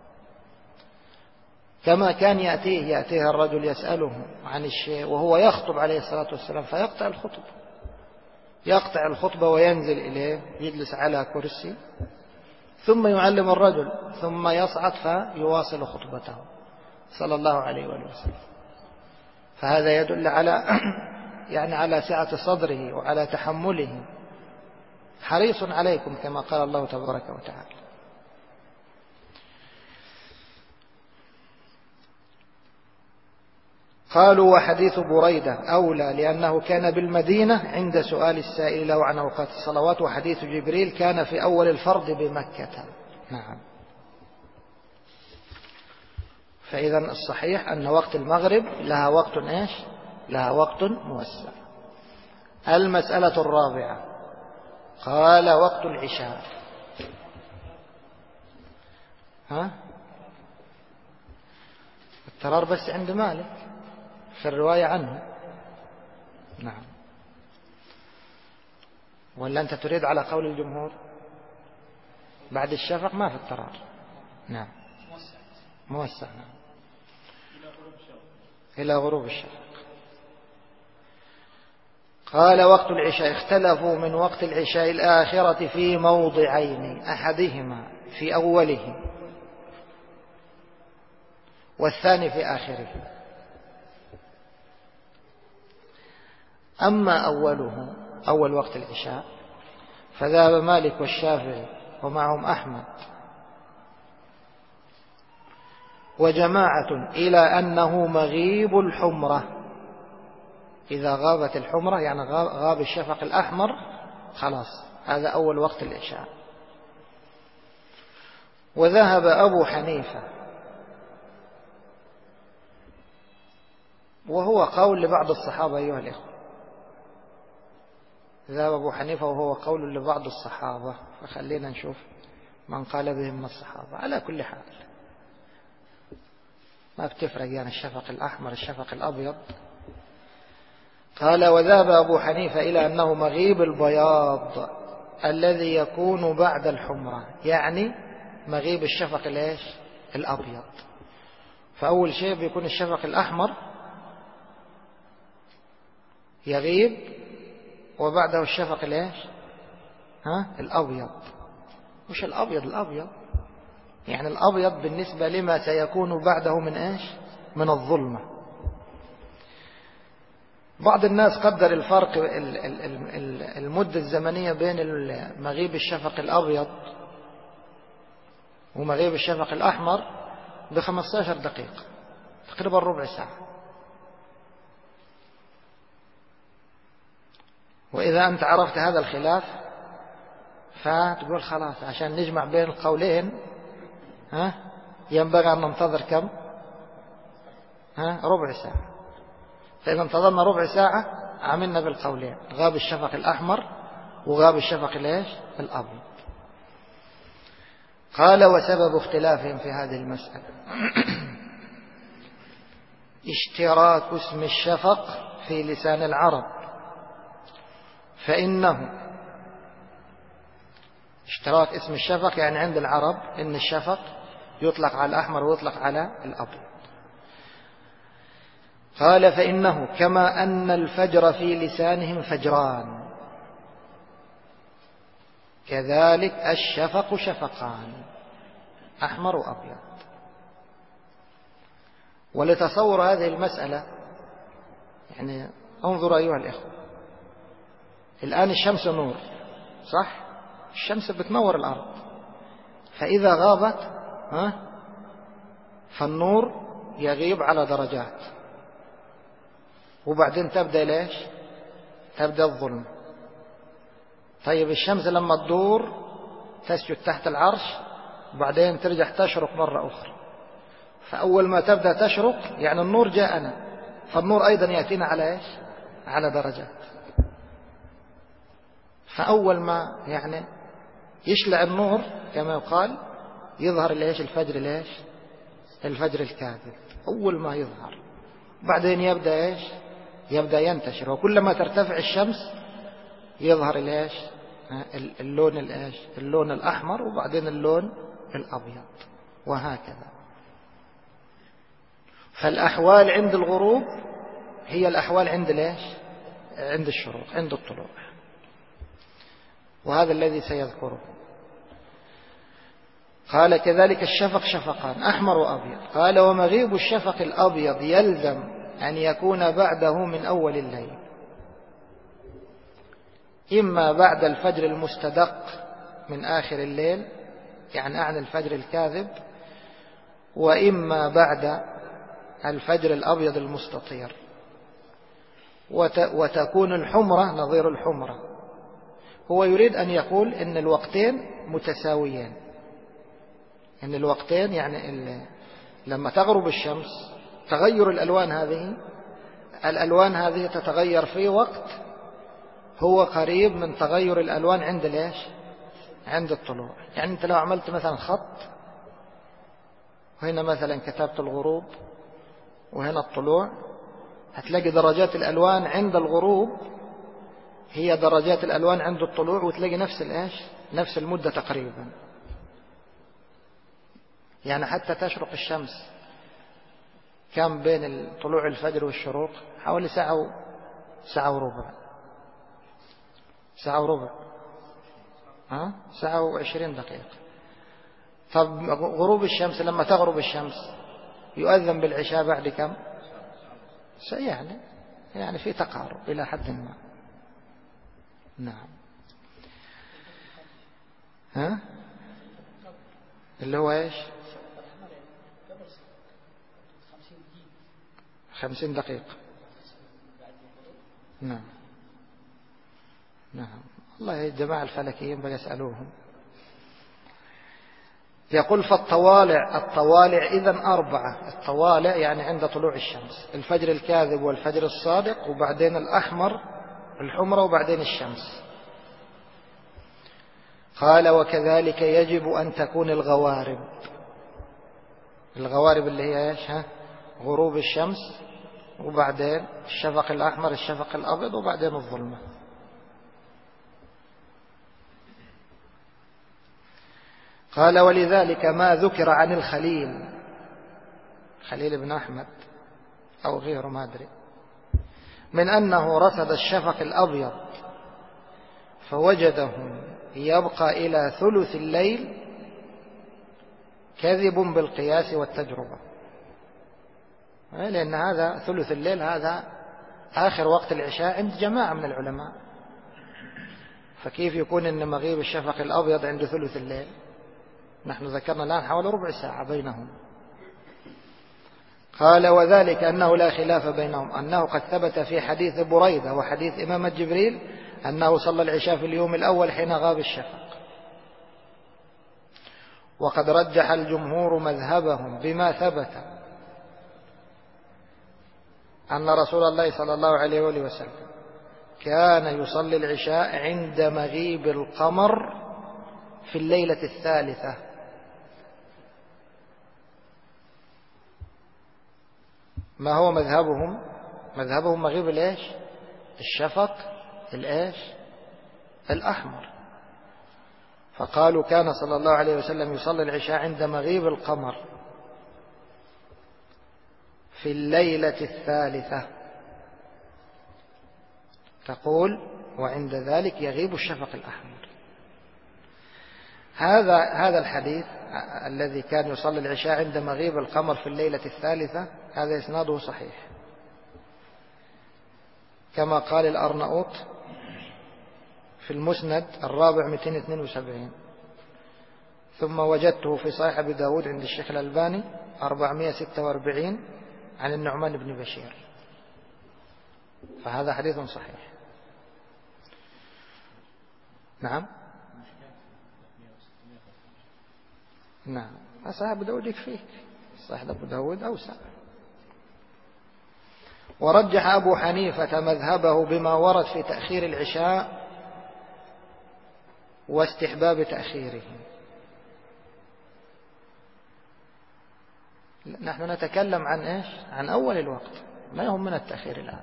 كما كان يأتيه الرجل يسأله عن الشيء وهو يخطب عليه الصلاة والسلام فيقطع الخطبة، يقطع الخطبة وينزل إليه، يجلس على كرسي، ثم يعلم الرجل، ثم يصعد فيواصل خطبته صلى الله عليه وسلم. فهذا يدل على يعني على سعة صدره وعلى تحمله، حريص عليكم كما قال الله تبارك وتعالى. قالوا وحديث بريدة أولى لأنه كان بالمدينة عند سؤال السائل له عن أوقات الصلوات، وحديث جبريل كان في أول الفرض بمكة. نعم. فإذا الصحيح أن وقت المغرب لها وقت إيش؟ لها وقت موسع. المسألة الرابعة قال وقت العشاء. الترار بس عند مالك في الرواية عنه. نعم. ولا أنت تريد على قول الجمهور بعد الشفق ما في الترار؟ نعم موسع. نعم. إلى غروب الشفق. قال وقت العشاء اختلفوا من وقت العشاء الآخرة في موضعين، أحدهما في أوله والثاني في آخره. أما أوله أول وقت العشاء فذهب مالك والشافعي ومعهم أحمد وجماعة إلى أنه مغيب الحمرة. إذا غابت الحمرة يعني غاب الشفق الأحمر خلاص، هذا أول وقت العشاء. وذهب أبو حنيفة، وهو قول لبعض الصحابة أيها الإخوة، ذهب أبو حنيفة وهو قول لبعض الصحابة، فخلينا نشوف من قال بهم من الصحابة. على كل حال ما بتفرق يعني الشفق الأحمر الشفق الأبيض. قال وذهب أبو حنيفة إلى أنه مغيب البياض الذي يكون بعد الحمرة، يعني مغيب الشفق الإيش؟ الأبيض. فأول شيء بيكون الشفق الأحمر يغيب، وبعده الشفق الإيش؟ الأبيض. مش الأبيض الأبيض يعني الأبيض بالنسبة لما سيكون بعده من إيش؟ من الظلمة. بعض الناس قدر الفرق المدة الزمنية بين مغيب الشفق الأبيض ومغيب الشفق الأحمر ب15 دقيقة، تقريبا ربع ساعة. وإذا أنت عرفت هذا الخلاف فتقول خلاص عشان نجمع بين القولين ينبغي أن ننتظر كم؟ ربع ساعة. فإذا انتظرنا ربع ساعة عملنا بالقولين، غاب الشفق الأحمر وغاب الشفق الأبيض. قال وسبب اختلافهم في هذه المسألة اشتراك اسم الشفق في لسان العرب، فإنه اشتراك اسم الشفق يعني عند العرب إن الشفق يطلق على الأحمر ويطلق على الأبيض. قال فإنه كما أن الفجر في لسانهم فجران كذلك الشفق شفقان أحمر وأبيض. ولتصور هذه المسألة يعني انظر أيها الإخوة، الآن الشمس نور صح؟ الشمس بتنور الأرض، فإذا غابت فالنور يغيب على درجات، وبعدين تبدأ ليش؟ تبدأ الظلم. طيب الشمس لما تدور تسجد تحت العرش وبعدين ترجع تشرق مرة أخرى، فأول ما تبدأ تشرق يعني النور جاءنا، فالنور أيضا يأتينا على إيش؟ على درجات. فأول ما يعني يشلع النور كما يقال يظهر ليش؟ الفجر ليش؟ الفجر الكاذب أول ما يظهر، بعدين يبدأ إيش؟ يبدأ ينتشر، وكلما ترتفع الشمس يظهر ليش؟ اللون الأحمر وبعدين اللون الأبيض وهكذا. فالأحوال عند الغروب هي الأحوال عند ليش؟ عند الشروق، عند الطلوع، وهذا الذي سيذكره. قال كذلك الشفق شفقان أحمر وأبيض. قال ومغيب الشفق الأبيض يلزم أن يكون بعده من أول الليل، إما بعد الفجر المستدق من آخر الليل يعني أعني الفجر الكاذب، وإما بعد الفجر الأبيض المستطير، وتكون الحمرة نظير الحمرة. هو يريد أن يقول إن الوقتين متساويين، إن الوقتين يعني لما تغرب الشمس تغير الألوان هذه تتغير في وقت هو قريب من تغير الألوان عند ليش؟ عند الطلوع. يعني أنت لو عملت مثلا خط وهنا مثلا كتبت الغروب وهنا الطلوع، هتلاقي درجات الألوان عند الغروب هي درجات الألوان عند الطلوع، وتلاقي نفس المدة تقريبا. يعني حتى تشرق الشمس كم بين طلوع الفجر والشروق؟ حوالي ساعة وربع، ساعة و20 دقيقة. طب غروب الشمس لما تغرب الشمس يؤذن بالعشاء بعد كم؟ يعني في تقارب إلى حد ما. نعم. اللي هو إيش؟ 50 دقيقة. نعم. الله الجماعة الفلكيين بقى يسألوهم. يقول الطوالع إذن 4. الطوالع يعني عند طلوع الشمس، الفجر الكاذب والفجر الصادق، وبعدين الأحمر الحمرة، وبعدين الشمس. قال وكذلك يجب أن تكون الغوارب اللي هي إيش؟ غروب الشمس وبعدين الشفق الأحمر الشفق الأبيض وبعدين الظلمة. قال ولذلك ما ذكر عن خليل بن أحمد أو غيره ما أدري، من أنه رصد الشفق الأبيض فوجده يبقى إلى ثلث الليل كذب بالقياس والتجربة، لأن هذا ثلث الليل هذا آخر وقت العشاء عند جماعة من العلماء، فكيف يكون إن مغيب الشفق الأبيض عند ثلث الليل؟ نحن ذكرنا الآن حوالي ربع ساعة بينهم. قال وذلك أنه لا خلاف بينهم، أنه قد ثبت في حديث بريدة وحديث إمامة جبريل أنه صلى العشاء في اليوم الأول حين غاب الشفق، وقد رجح الجمهور مذهبهم بما ثبت أن رسول الله صلى الله عليه وآله وسلم كان يصلي العشاء عند مغيب القمر في الليلة الثالثة. ما هو مذهبهم؟ مذهبهم مغيب الإيش؟ الشفق الإيش؟ الأحمر. فقالوا كان صلى الله عليه وسلم يصلي العشاء عند مغيب القمر في الليلة الثالثة. تقول وعند ذلك يغيب الشفق الأحمر. هذا الحديث الذي كان يصلي العشاء عند مغيب القمر في الليلة الثالثة هذا إسناده صحيح كما قال الأرناؤوط في المسند الرابع 272. ثم وجدته في صحيح أبي داود عند الشيخ الألباني 446 عن النعمان بن بشير. فهذا حديث صحيح. نعم نعم صحيح أبو داود يكفيك. صحيح أبو داود أوسع. ورجح أبو حنيفة مذهبه بما ورد في تأخير العشاء واستحباب تأخيره. نحن نتكلم عن إيش؟ عن أول الوقت، ما يهمنا التأخير الآن.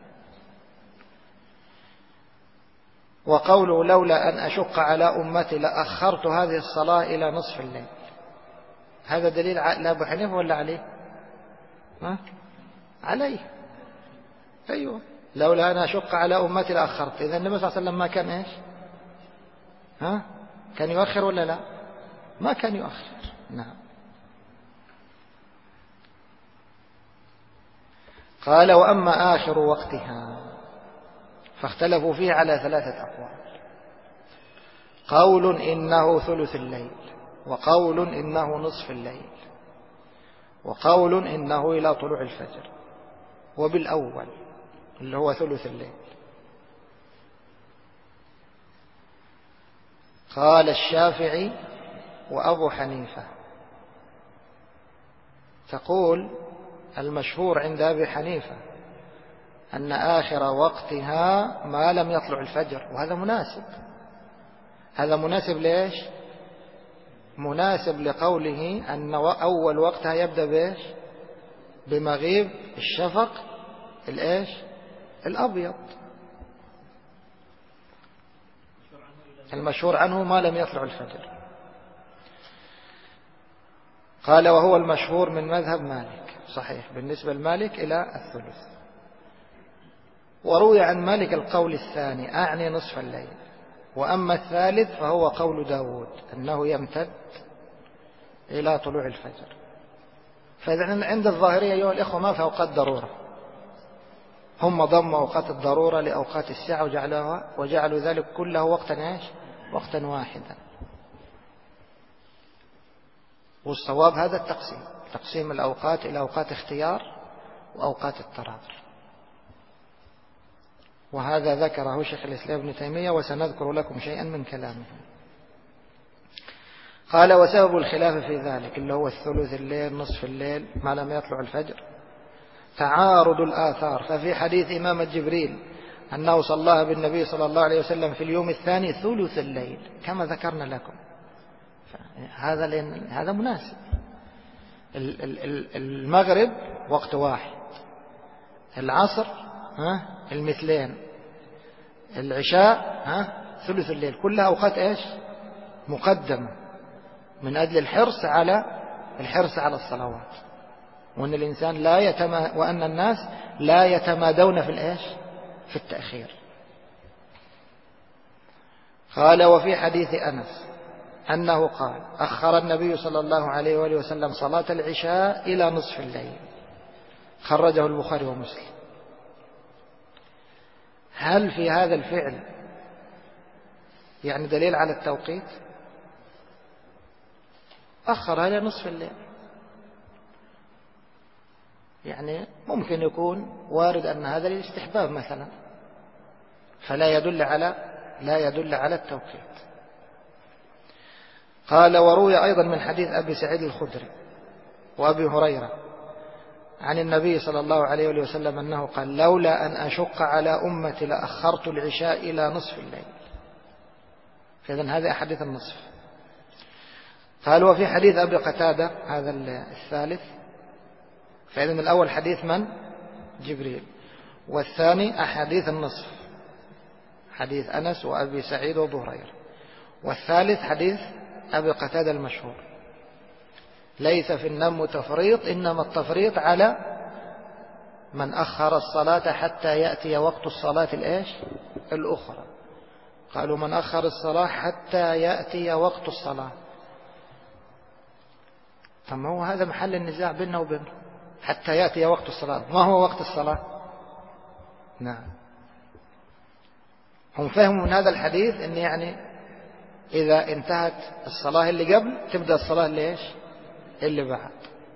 وقوله لولا أن أشق على أمتي لأخرت هذه الصلاة إلى نصف الليل، هذا دليل لأبو حنيفة ولا عليه؟ عليه. أيوة، لولا أن أشق على أمتي لأخرت. إذا النبي صلى الله عليه وسلم ما كان إيش؟ كان يؤخر ولا لا؟ ما كان يؤخر. نعم. قال وأما آخر وقتها فاختلفوا فيه على 3 أقوال. قول إنه ثلث الليل، وقول إنه نصف الليل، وقول إنه إلى طلوع الفجر. وبالأول اللي هو ثلث الليل قال الشافعي وأبو حنيفة. تقول المشهور عند أبي حنيفة أن آخر وقتها ما لم يطلع الفجر، وهذا مناسب. هذا مناسب ليش؟ مناسب لقوله أن أول وقتها يبدأ بإيش؟ بمغيب الشفق الإيش؟ الأبيض. المشهور عنه ما لم يطلع الفجر. قال وهو المشهور من مذهب مالك. صحيح بالنسبة لمالك إلى الثلث. وروي عن مالك القول الثاني أعني نصف الليل. وأما الثالث فهو قول داود أنه يمتد إلى طلوع الفجر. فإذا عند الظاهرية أيها الإخوة ما في أوقات ضرورة، هم ضموا أوقات الضرورة لأوقات الساعة وجعلوا ذلك كله وقتا إيش؟ وقتا واحدا. والصواب هذا التقسيم، تقسيم الأوقات إلى أوقات اختيار وأوقات اضطرار. وهذا ذكره شيخ الإسلام ابن تيمية وسنذكر لكم شيئا من كلامه. قال وسبب الخلاف في ذلك اللي هو الثلث الليل نصف الليل ما لم يطلع الفجر تعارض الآثار. ففي حديث إمامة جبريل أنه صلى بالنبي صلى الله عليه وسلم في اليوم الثاني ثلث الليل كما ذكرنا لكم. هذا مناسب. المغرب وقت واحد، العصر المثلين، العشاء ثلث الليل، كلها أوقات إيش؟ مقدمة من أجل الحرص على الصلوات. وأن الإنسان وأن الناس لا يتمادون في الإيش؟ في التأخير. قال وفي حديث أنس أنه قال أخر النبي صلى الله عليه وآله وسلم صلاة العشاء إلى نصف الليل. خرجه البخاري ومسلم. هل في هذا الفعل يعني دليل على التوقيت؟ أخر إلى نصف الليل، يعني ممكن يكون وارد أن هذا الاستحباب مثلا، فلا يدل على التوقيت. قال وروي أيضا من حديث أبي سعيد الخدري وأبي هريرة عن النبي صلى الله عليه وسلم أنه قال لولا أن أشق على أمتي لأخرت العشاء إلى نصف الليل. فإذن هذه أحاديث النصف. قال وفي حديث أبي قتادة هذا الثالث. فإذن الأول حديث من؟ جبريل. والثاني أحاديث النصف، حديث أنس وأبي سعيد وأبو هريرة. والثالث حديث أبي قتادة المشهور ليس في النوم تفريط إنما التفريط على من أخر الصلاة حتى يأتي وقت الصلاة الأخرى. قالوا من أخر الصلاة حتى يأتي وقت الصلاة. ثم هو هذا محل النزاع بيننا وبينه، حتى يأتي وقت الصلاة. ما هو وقت الصلاة؟ نعم، هم فهموا من هذا الحديث أن يعني إذا انتهت الصلاة اللي قبل تبدأ الصلاة اللي بعد.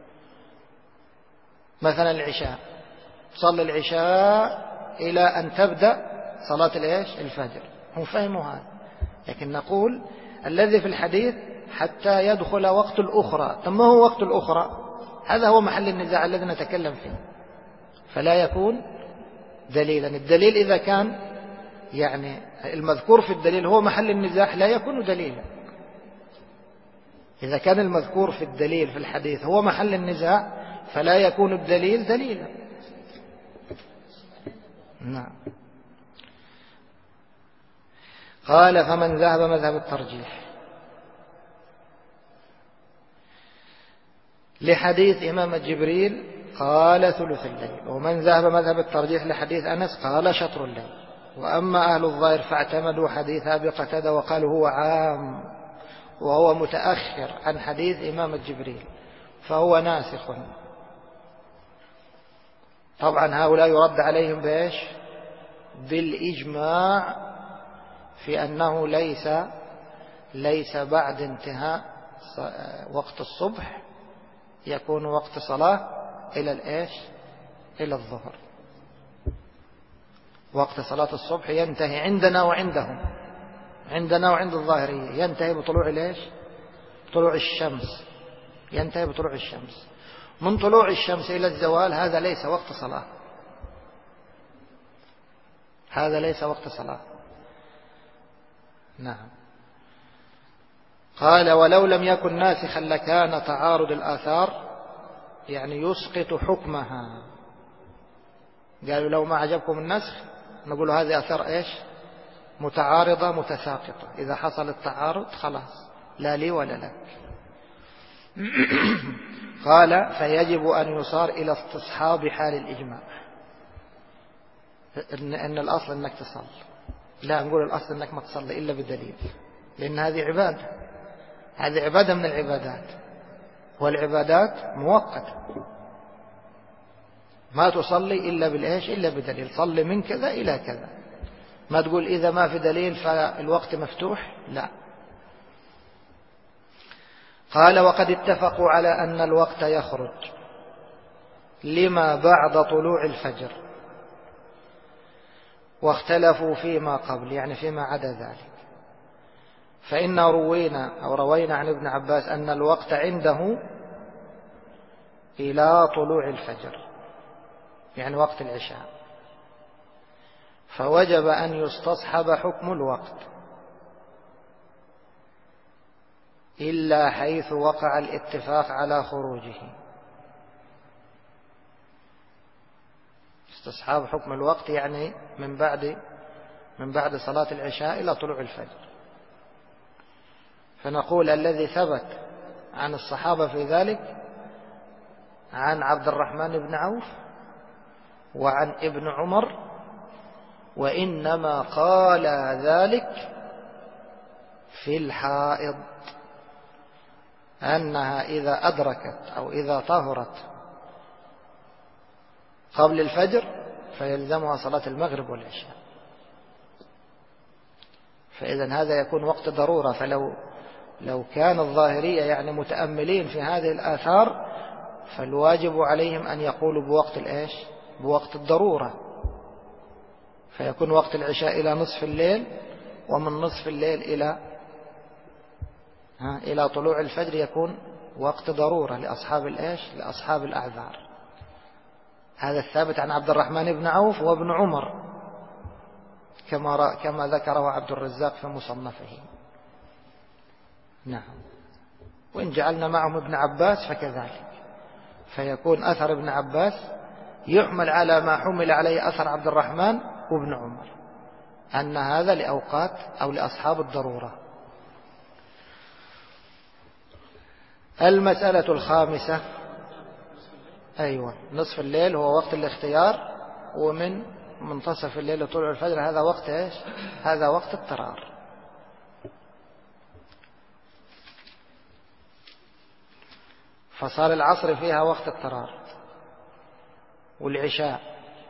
مثلا العشاء، صلى العشاء إلى أن تبدأ صلاة الفجر. هم فهموا هذا، لكن نقول الذي في الحديث حتى يدخل وقت الأخرى. ثم هو وقت الأخرى هذا هو محل النزاع الذي نتكلم فيه، فلا يكون دليلا. الدليل إذا كان يعني المذكور في الدليل هو محل النزاع لا يكون دليلا. إذا كان المذكور في الدليل في الحديث هو محل النزاع فلا يكون الدليل دليلا. نعم. قال فمن ذهب مذهب الترجيح لحديث إمام جبريل قال ثلث الليل، ومن ذهب مذهب الترجيح لحديث أنس قال شطر الليل. وأما أهل الظاهر فاعتمدوا حديث أبي قتادة وقالوا هو عام وهو متأخر عن حديث إمام جبريل فهو ناسخ. طبعا هؤلاء يرد عليهم بإيش؟ بالإجماع في أنه ليس بعد انتهاء وقت الصبح يكون وقت صلاة إلى الظهر. وقت صلاة الصبح ينتهي عندنا وعندهم، عندنا وعند الظاهرية ينتهي بطلوع طلوع الشمس، ينتهي بطلوع الشمس. من طلوع الشمس إلى الزوال هذا ليس وقت صلاة، هذا ليس وقت صلاة. نعم. قال ولو لم يكن ناسخا لكان تعارض الآثار يعني يسقط حكمها. قالوا لو ما عجبكم النسخ نقول هذه آثار متعارضة متساقطة، إذا حصل التعارض خلاص لا لي ولا لك. قال فيجب أن يصار إلى استصحاب حال الإجماع، إن الأصل أنك تصلي، لا نقول الأصل أنك ما تصلي إلا بدليل، لأن هذه عبادة، هذه عبادة من العبادات، والعبادات مؤقتة، ما تصلي إلا إلا بدليل. صلي من كذا إلى كذا، ما تقول إذا ما في دليل فالوقت مفتوح، لا. قال وقد اتفقوا على أن الوقت يخرج لما بعد طلوع الفجر، واختلفوا فيما قبل يعني فيما عدا ذلك. فإن روينا عن ابن عباس أن الوقت عنده إلى طلوع الفجر يعني وقت العشاء، فوجب أن يستصحب حكم الوقت إلا حيث وقع الاتفاق على خروجه. استصحاب حكم الوقت يعني من بعد صلاة العشاء إلى طلوع الفجر. فنقول الذي ثبت عن الصحابة في ذلك عن عبد الرحمن بن عوف وعن ابن عمر، وإنما قال ذلك في الحائض أنها إذا أدركت أو إذا طهرت قبل الفجر فيلزمها صلاة المغرب والعشاء. فإذا هذا يكون وقت ضرورة. فلو كان الظاهرية يعني متأملين في هذه الآثار فالواجب عليهم أن يقولوا بوقت الضرورة، فيكون وقت العشاء إلى نصف الليل، ومن نصف الليل إلى طلوع الفجر يكون وقت ضرورة لأصحاب الإيش؟ لأصحاب الأعذار. هذا الثابت عن عبد الرحمن بن عوف وابن عمر كما ذكره عبد الرزاق في مصنفه. نعم. وإن جعلنا معهم ابن عباس فكذلك، فيكون أثر ابن عباس يحمل على ما حمل عليه أثر عبد الرحمن وابن عمر، أن هذا لأوقات أو لأصحاب الضرورة. المسألة الخامسة، أيوة، نصف الليل هو وقت الاختيار، ومن منتصف الليل لطلوع الفجر هذا وقت إيش؟ هذا وقت اضطرار. فصار العصر فيها وقت اضطرار، والعشاء،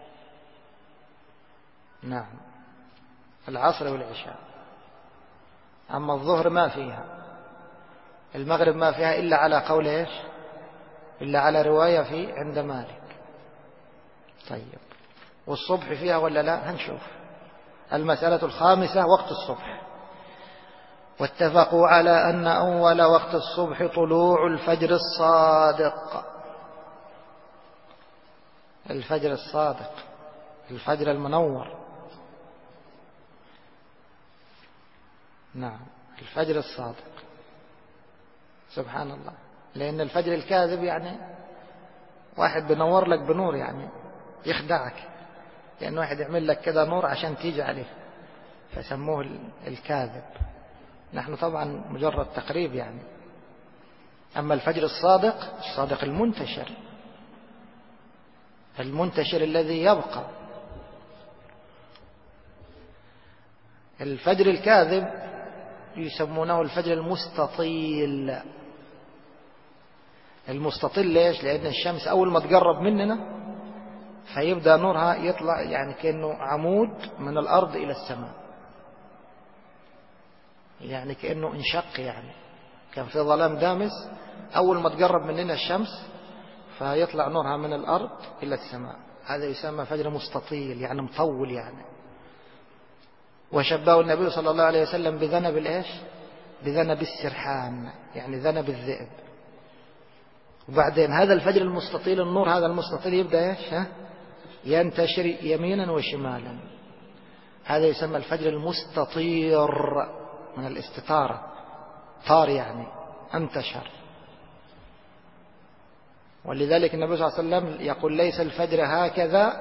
نعم، العصر والعشاء. أما الظهر ما فيها، المغرب ما فيها إلا على قول إيش؟ إلا على رواية في عند مالك. طيب، والصبح فيها ولا لا؟ هنشوف. المسألة الخامسة وقت الصبح. واتفقوا على أن أول وقت الصبح طلوع الفجر الصادق. الفجر الصادق، الفجر المنور. نعم، الفجر الصادق. سبحان الله، لأن الفجر الكاذب يعني واحد بنور لك بنور، يعني يخدعك، لأن واحد يعمل لك كذا نور عشان تيجي عليه، فسموه الكاذب. نحن طبعا مجرد تقريب يعني. أما الفجر الصادق، الصادق المنتشر، المنتشر الذي يبقى. الفجر الكاذب يسمونه الفجر المستطيل. المستطيل ليش؟ لأن الشمس أول ما تقرب مننا فيبدأ نورها يطلع يعني كأنه عمود من الأرض إلى السماء، يعني كأنه انشق، يعني كان في ظلام دامس، أول ما تقرب مننا الشمس فيطلع نورها من الأرض إلى السماء. هذا يسمى فجر مستطيل، يعني مطول يعني. وشبهه النبي صلى الله عليه وسلم بذنب الإيش؟ بذنب السرحان، يعني ذنب الذئب. وبعدين هذا الفجر المستطيل، النور هذا المستطيل يبدأ إيش؟ ينتشر يمينا وشمالا. هذا يسمى الفجر المستطير، من الاستطارة، طار يعني انتشر. ولذلك النبي صلى الله عليه وسلم يقول ليس الفجر هكذا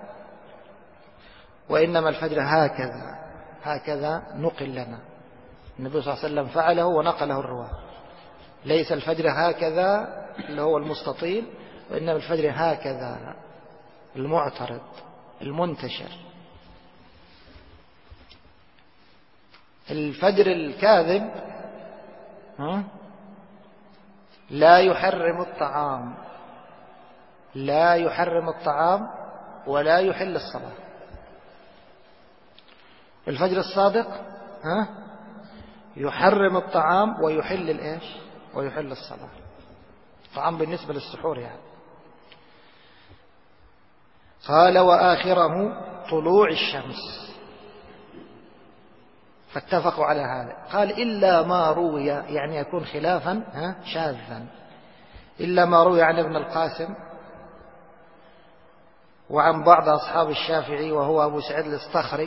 وإنما الفجر هكذا. هكذا نقل لنا النبي صلى الله عليه وسلم فعله ونقله الرواة. ليس الفجر هكذا اللي هو المستطيل، وإنما الفجر هكذا المعترض المنتشر. الفجر الكاذب لا يحرم الطعام، لا يحرم الطعام ولا يحل الصلاة. الفجر الصادق يحرم الطعام ويحل الإيش؟ ويحل الصلاة. الطعام بالنسبة للسحور يعني. قال وآخره طلوع الشمس. فاتفقوا على هذا. قال إلا ما روي، يعني يكون خلافا شاذا، إلا ما روي عن ابن القاسم وعن بعض أصحاب الشافعي وهو أبو سعيد الأصطخري،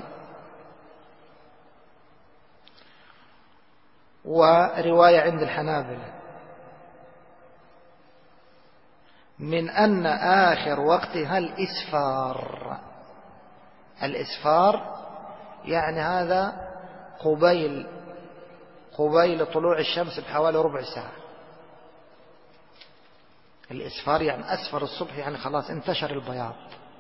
ورواية عند الحنابلة، من أن آخر وقتها الإسفار. الإسفار يعني هذا قبيل طلوع الشمس بحوالي ربع ساعة. الإسفار يعني أسفر الصبح، يعني خلاص انتشر البياض.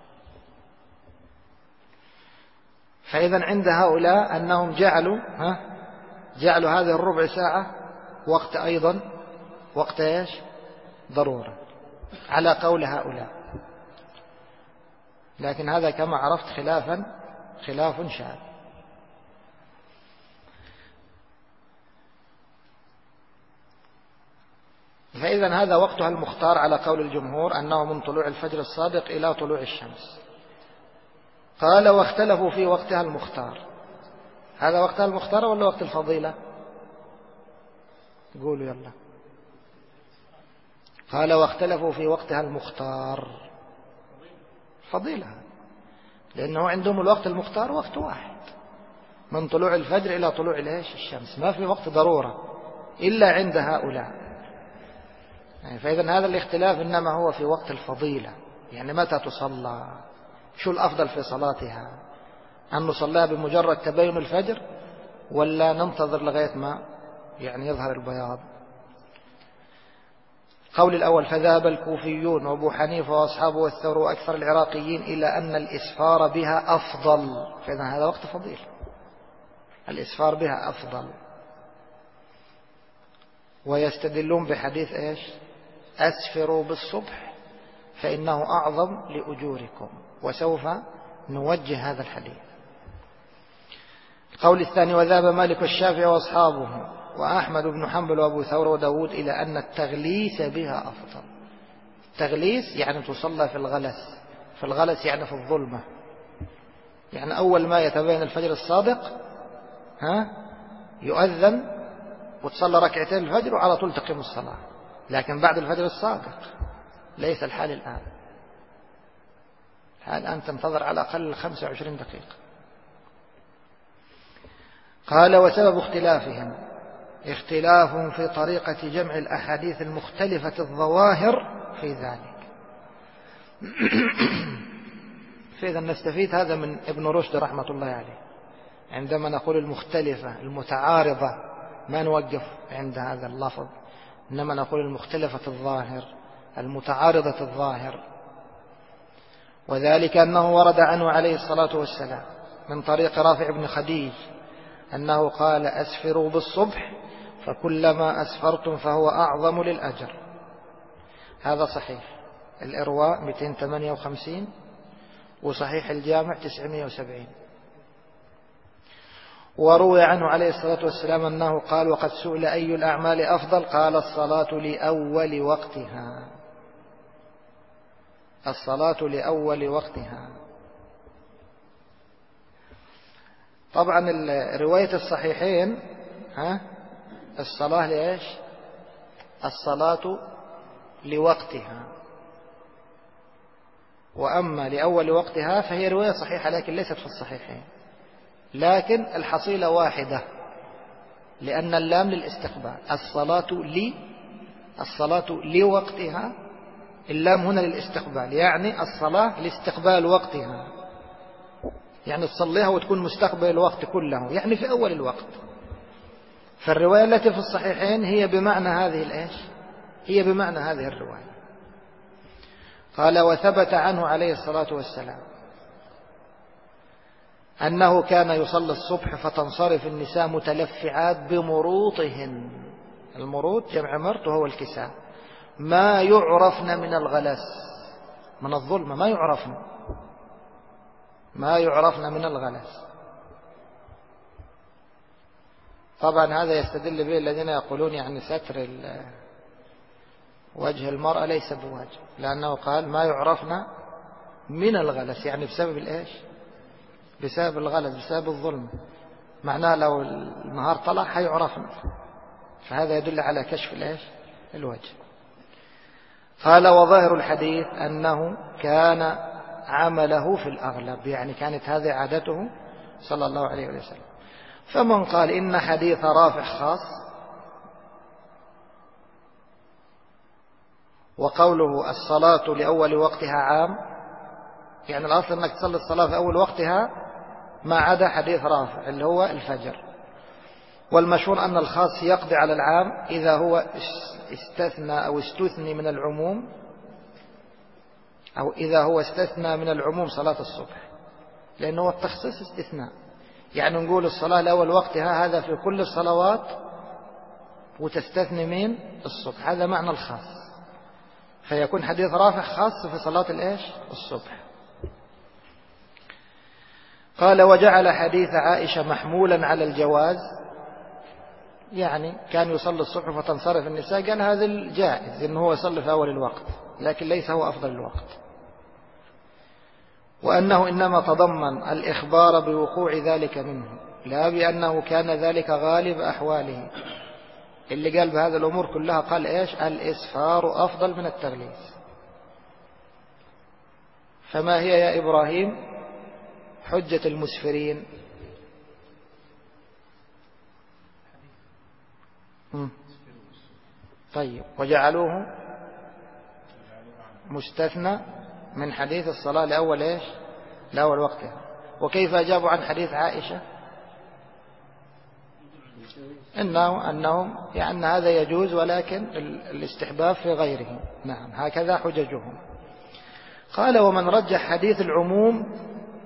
فإذا عند هؤلاء أنهم جعلوا هذه الربع ساعة وقت أيضا وقت إيش؟ ضرورة، على قول هؤلاء. لكن هذا كما عرفت خلاف شاذ. فإذا هذا وقتها المختار على قول الجمهور، أنه من طلوع الفجر الصادق إلى طلوع الشمس. قال واختلفوا في وقتها المختار. هذا وقتها المختار ولا وقت الفضيلة؟ قولوا يلا. قال واختلفوا في وقتها المختار. فضيلة، لأنه عندهم الوقت المختار وقت واحد من طلوع الفجر إلى طلوع الشمس، ما في وقت ضرورة إلا عند هؤلاء. يعني فإذا هذا الاختلاف إنما هو في وقت الفضيلة، يعني متى تصلى، شو الأفضل في صلاتها، أن نصليها بمجرد تبين الفجر ولا ننتظر لغاية ما يعني يظهر البياض. قول الأول فذهب الكوفيون وأبو حنيفة وأصحابه والثور وأكثر العراقيين إلى أن الإسفار بها أفضل، فإذا هذا وقت فضيل، الإسفار بها أفضل. ويستدلون بحديث إيش؟ أسفروا بالصبح فإنه أعظم لأجوركم، وسوف نوجه هذا الحديث. القول الثاني وذهب مالك والشافعي وأصحابه وأحمد بن حنبل وأبو ثور وداود إلى أن التغليس بها أفضل. التغليس يعني تصلى في الغلس، في الغلس يعني في الظلمة، يعني أول ما يتبين الفجر الصادق يؤذن وتصلى ركعتين الفجر وعلى طول تقيم الصلاة. لكن بعد الفجر الصادق ليس الحال الآن، الآن تنتظر على الأقل 25 دقيقة. قال وسبب اختلافهم اختلاف في طريقة جمع الأحاديث المختلفة الظواهر في ذلك. فإذا نستفيد هذا من ابن رشد رحمة الله عليه، عندما نقول المختلفة المتعارضة ما نوقف عند هذا اللفظ، إنما نقول المختلفة الظاهر المتعارضة الظاهر. وذلك أنه ورد عنه عليه الصلاة والسلام من طريق رافع بن خديج أنه قال أسفروا بالصبح فكلما أسفرتم فهو أعظم للأجر. هذا صحيح الإرواء 258 وصحيح الجامع 970. وروي عنه عليه الصلاة والسلام أنه قال وقد سئل أي الأعمال أفضل قال الصلاة لأول وقتها، الصلاة لأول وقتها. طبعا رواية الصحيحين الصلاة لإيش؟ الصلاة لوقتها، وأما لأول وقتها فهي رواية صحيحة لكن ليست في الصحيحين، لكن الحصيلة واحدة لأن اللام للاستقبال. الصلاة لوقتها، اللام هنا للاستقبال، يعني الصلاة لاستقبال وقتها، يعني تصليها وتكون مستقبل الوقت كله، يعني في أول الوقت. فالرواية التي في الصحيحين هي بمعنى هذه الإيش؟ هي بمعنى هذه الرواية. قال وثبت عنه عليه الصلاة والسلام أنه كان يصلي الصبح فتنصرف النساء متلفعات بمروطهن، المروط جمع مرط وهو الكساء، ما يعرفن من الغلس، من الظلمة، ما يعرفن من الغلس. طبعا هذا يستدل به الذين يقولون يعني ستر وجه المرأة ليس بواجب، لأنه قال ما يعرفن من الغلس، يعني بسبب الإيش؟ بسبب الغلس، بسبب الظلم، معناه لو النهار طلع حيعرفن، فهذا يدل على كشف الإيش؟ الوجه. قال وظاهر الحديث أنه كان عمله في الأغلب، يعني كانت هذه عادته صلى الله عليه وسلم. فمن قال إن حديث رافع خاص وقوله الصلاة لأول وقتها عام، يعني الأصل أنك تصلي الصلاة في أول وقتها ما عدا حديث رافع اللي هو الفجر. والمشهور أن الخاص يقضي على العام إذا هو استثنى أو استثني من العموم، أو إذا هو استثنى من العموم صلاة الصبح، لأنه هو التخصيص استثناء، يعني نقول الصلاة لأول وقتها هذا في كل الصلوات وتستثني من الصبح، هذا معنى الخاص، فيكون حديث رافع خاص في صلاة الإيش؟ الصبح. قال وجعل حديث عائشة محمولا على الجواز، يعني كان يصلي الصبح فتنصرف النساء، قال هذا الجائز إنه هو يصلي في أول الوقت، لكن ليس هو أفضل الوقت، وأنه إنما تضمن الإخبار بوقوع ذلك منه، لا بأنه كان ذلك غالب أحواله. اللي قال بهذه الأمور كلها قال إيش؟ الإسفار أفضل من التغليظ. فما هي يا إبراهيم حجة المسفرين؟ طيب، وجعلوه مستثنى من حديث الصلاة لأول إيش؟ لأول وقتها. وكيف أجابوا عن حديث عائشة؟ أنهم يعني هذا يجوز ولكن الاستحباب في غيره. نعم، هكذا حججهم. قال: ومن رجح حديث العموم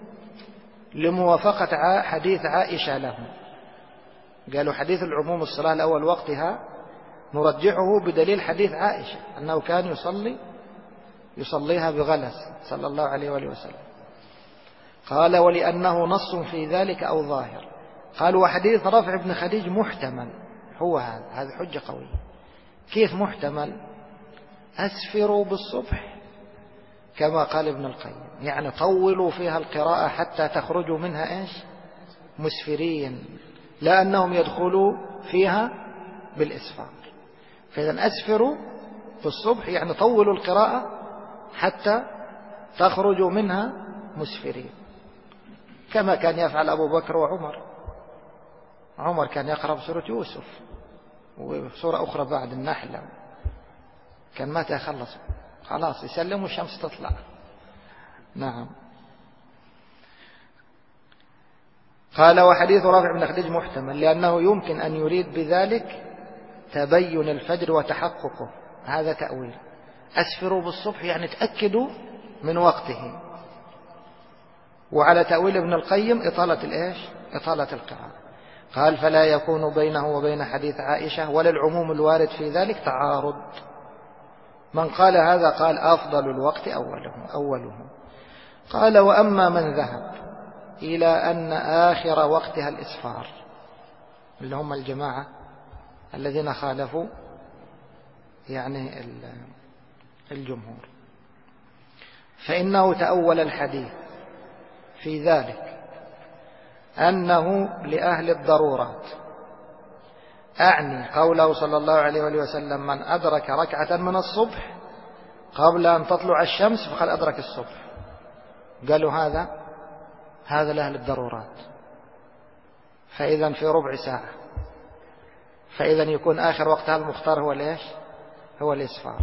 لموافقة حديث عائشة له. قالوا حديث العموم الصلاة لأول وقتها نرجحه بدليل حديث عائشة أنه كان يصليها بغلس صلى الله عليه وآله وسلم. قال: ولأنه نص في ذلك أو ظاهر. قال: وحديث رفع ابن خديج محتمل. هو هذا حجة قوية. كيف محتمل؟ أسفروا بالصبح كما قال ابن القيم، يعني طولوا فيها القراءة حتى تخرجوا منها إيش؟ مسفرين، لا أنهم يدخلوا فيها بالإسفار. فإذا أسفروا بالصبح يعني طولوا القراءة حتى تخرجوا منها مسفرين، كما كان يفعل أبو بكر وعمر. عمر كان يقرأ بسورة يوسف وسورة أخرى بعد النحل، كان متى يخلص خلاص يسلم والشمس تطلع. نعم. قال: وحديث رافع بن خديج محتمل لأنه يمكن أن يريد بذلك تبين الفجر وتحققه. هذا تأويل. أسفروا بالصبح يعني تأكدوا من وقته. وعلى تأويل ابن القيم إطالة القراءة. قال: فلا يكون بينه وبين حديث عائشة ولا العموم الوارد في ذلك تعارض. من قال هذا قال: أفضل الوقت أوله. قال: وأما من ذهب إلى أن آخر وقتها الإسفار، اللي هم الجماعة الذين خالفوا يعني الجمهور، فإنه تأول الحديث في ذلك أنه لأهل الضرورات، أعني قوله صلى الله عليه وسلم: من أدرك ركعة من الصبح قبل أن تطلع الشمس فقد أدرك الصبح. قالوا هذا لأهل الضرورات، فإذا في ربع ساعة، فإذا يكون آخر وقتها المختار هو الإسفار.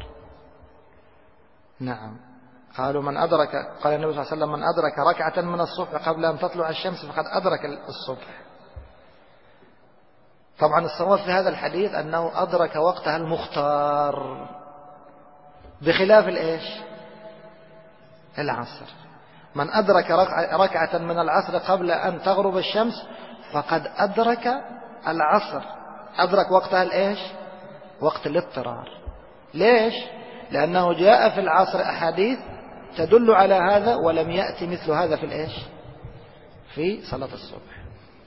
نعم. قالوا قال النبي صلى الله عليه وسلم: من أدرك ركعة من الصبح قبل أن تطلع الشمس فقد أدرك الصبح. طبعا الصواب في هذا الحديث أنه أدرك وقتها المختار، بخلاف العصر. من أدرك ركعة من العصر قبل أن تغرب الشمس فقد أدرك العصر، أدرك وقتها وقت الاضطرار. ليش؟ لأنه جاء في العصر أحاديث تدل على هذا ولم يأتي مثل هذا في صلاة الصبح.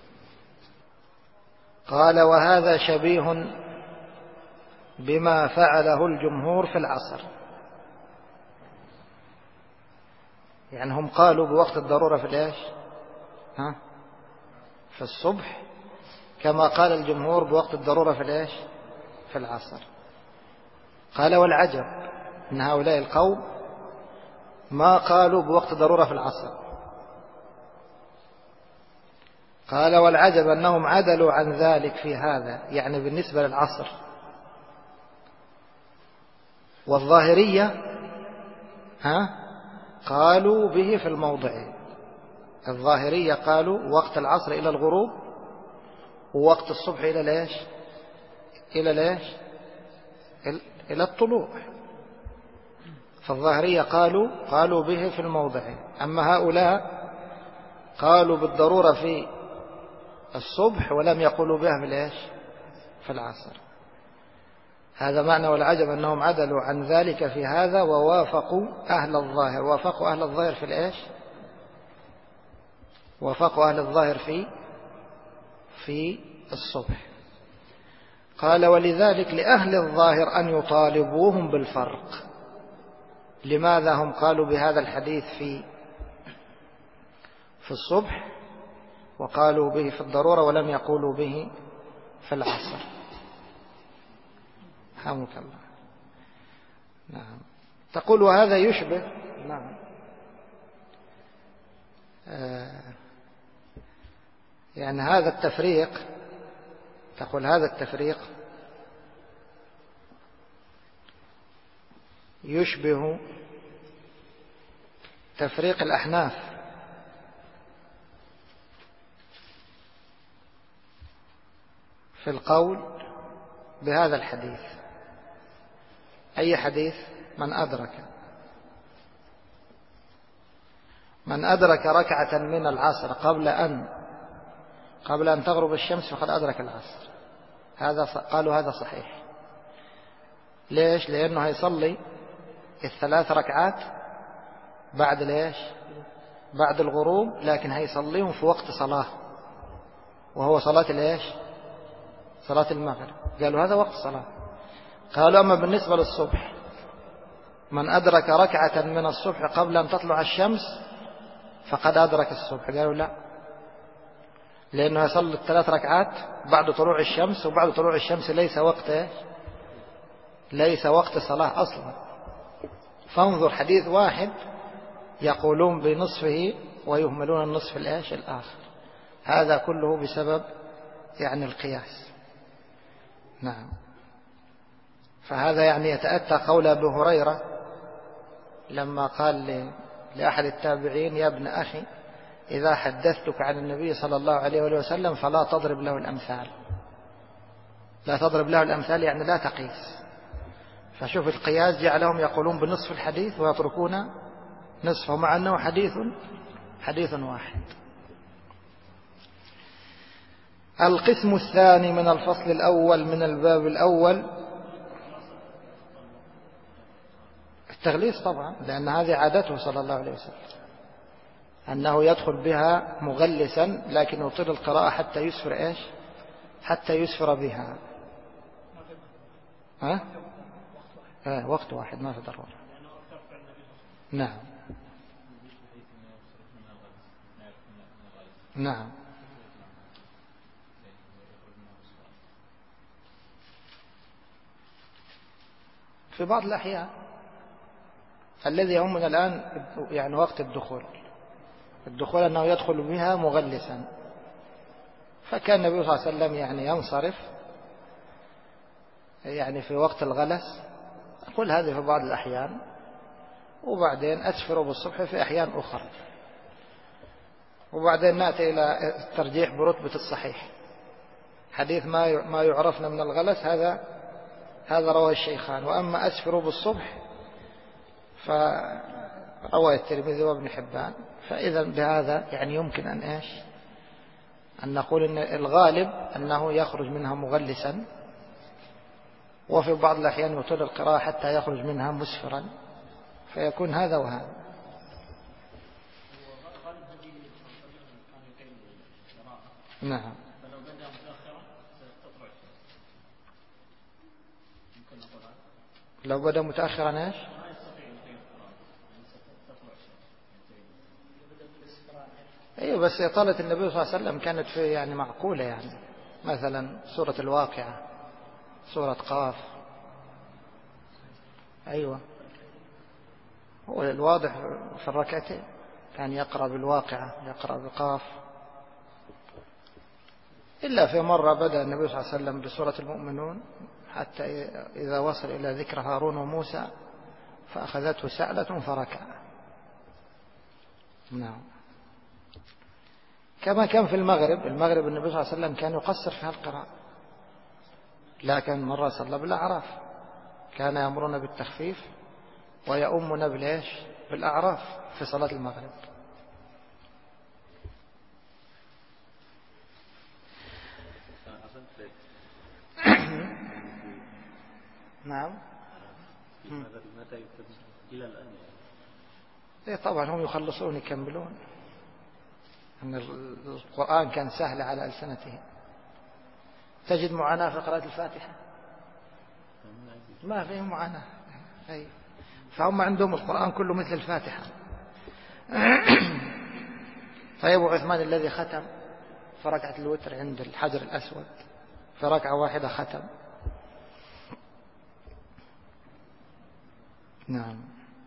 قال: وهذا شبيه بما فعله الجمهور في العصر. يعني هم قالوا بوقت الضرورة في الصبح، كما قال الجمهور بوقت الضرورة في العصر. قال: والعجب من هؤلاء القوم ما قالوا بوقت ضرورة في العصر. قال: والعجب أنهم عدلوا عن ذلك في هذا، يعني بالنسبة للعصر. والظاهرية قالوا به في الموضعين. الظاهرية قالوا وقت العصر إلى الغروب، ووقت الصبح إلى الطلوع. فالظاهرية قالوا به في الموضعين. أما هؤلاء قالوا بالضرورة في الصبح ولم يقولوا بها في العصر. هذا معنى والعجب أنهم عدلوا عن ذلك في هذا ووافقوا أهل الظاهر. وافقوا أهل الظاهر وافقوا أهل الظاهر في الصبح. قال: ولذلك لأهل الظاهر أن يطالبوهم بالفرق. لماذا هم قالوا بهذا الحديث في الصبح وقالوا به في الضرورة ولم يقولوا به في العصر؟ حمك الله. نعم. تقول وهذا يشبه. نعم. يعني هذا التفريق، تقول هذا التفريق يشبه تفريق الأحناف في القول بهذا الحديث. أي حديث؟ من أدرك ركعة من العصر قبل أن تغرب الشمس فقد أدرك العصر. قالوا هذا صحيح. ليش؟ لأنه هيصلي الثلاث ركعات بعد ليش؟ بعد الغروب، لكن هيصليهم في وقت صلاة، وهو صلاة ليش؟ صلاة المغرب. قالوا هذا وقت صلاة. قالوا أما بالنسبة للصبح، من أدرك ركعة من الصبح قبل أن تطلع الشمس فقد أدرك الصبح. قالوا لا، لأنه يصلي الثلاث ركعات بعد طلوع الشمس، وبعد طلوع الشمس ليس وقت صلاة أصلا. فانظر، حديث واحد يقولون بنصفه ويهملون النصف الآخر. هذا كله بسبب يعني القياس. نعم. فهذا يعني يتأتى قول أبي هريرة لما قال لأحد التابعين: يا ابن أخي، إذا حدثتك عن النبي صلى الله عليه وسلم فلا تضرب له الأمثال. لا تضرب له الأمثال يعني لا تقيس. فشوف القياس جعلهم يقولون بنصف الحديث ويتركون نصفه، مع أنه حديث واحد. القسم الثاني من الفصل الأول من الباب الأول التغليظ طبعا، لأن هذه عادته صلى الله عليه وسلم أنه يدخل بها مغلسا، لكن يطيل القراءة حتى يسفر حتى يسفر بها. وقت واحد ما في ضرورة. نعم. نعم. في بعض الأحيان الذي يهمنا الآن يعني وقت الدخول أنه يدخل بها مغلسا. فكان النبي صلى الله عليه وسلم يعني ينصرف يعني في وقت الغلس، أقول هذه في بعض الأحيان، وبعدين أسفر بالصبح في أحيان أخرى، وبعدين نأتي إلى الترجيح برتبة الصحيح. حديث ما يعرفنا من الغلس هذا رواه الشيخان. وأما أسفر بالصبح فرواه الترمذي وابن حبان. فإذا بهذا يعني يمكن أن نقول إن الغالب أنه يخرج منها مغلسا، وفي بعض الأحيان يطيل القراءة حتى يخرج منها مسفرا، فيكون هذا وهذا. نعم. لو بدأ متأخرا أيوة، بس إطالة النبي صلى الله عليه وسلم كانت في يعني معقولة، يعني مثلا سورة الواقعة، سورة قاف. أيوة، هو الواضح في الركعتين كان يقرأ بالواقعة، يقرأ بقاف. إلا في مرة بدأ النبي صلى الله عليه وسلم بسورة المؤمنون حتى إذا وصل إلى ذكر هارون وموسى فأخذته سعلة فركع. نعم. كما كان في المغرب النبي صلى الله عليه وسلم كان يقصر في القراءة، لكن مرة صلى بالأعراف كان يأمرنا بالتخفيف ويؤمنا بالأعراف في صلاة المغرب. نعم. إلى الآن طبعا هم يخلصون يكملون، أن القرآن كان سهل على ألسنتهم. تجد معاناة في قراءة الفاتحة؟ ما فيه معاناة. فهم عندهم القرآن كله مثل الفاتحة. فأبو عثمان الذي ختم في ركعة الوتر عند الحجر الأسود في ركعة واحدة ختم. نعم.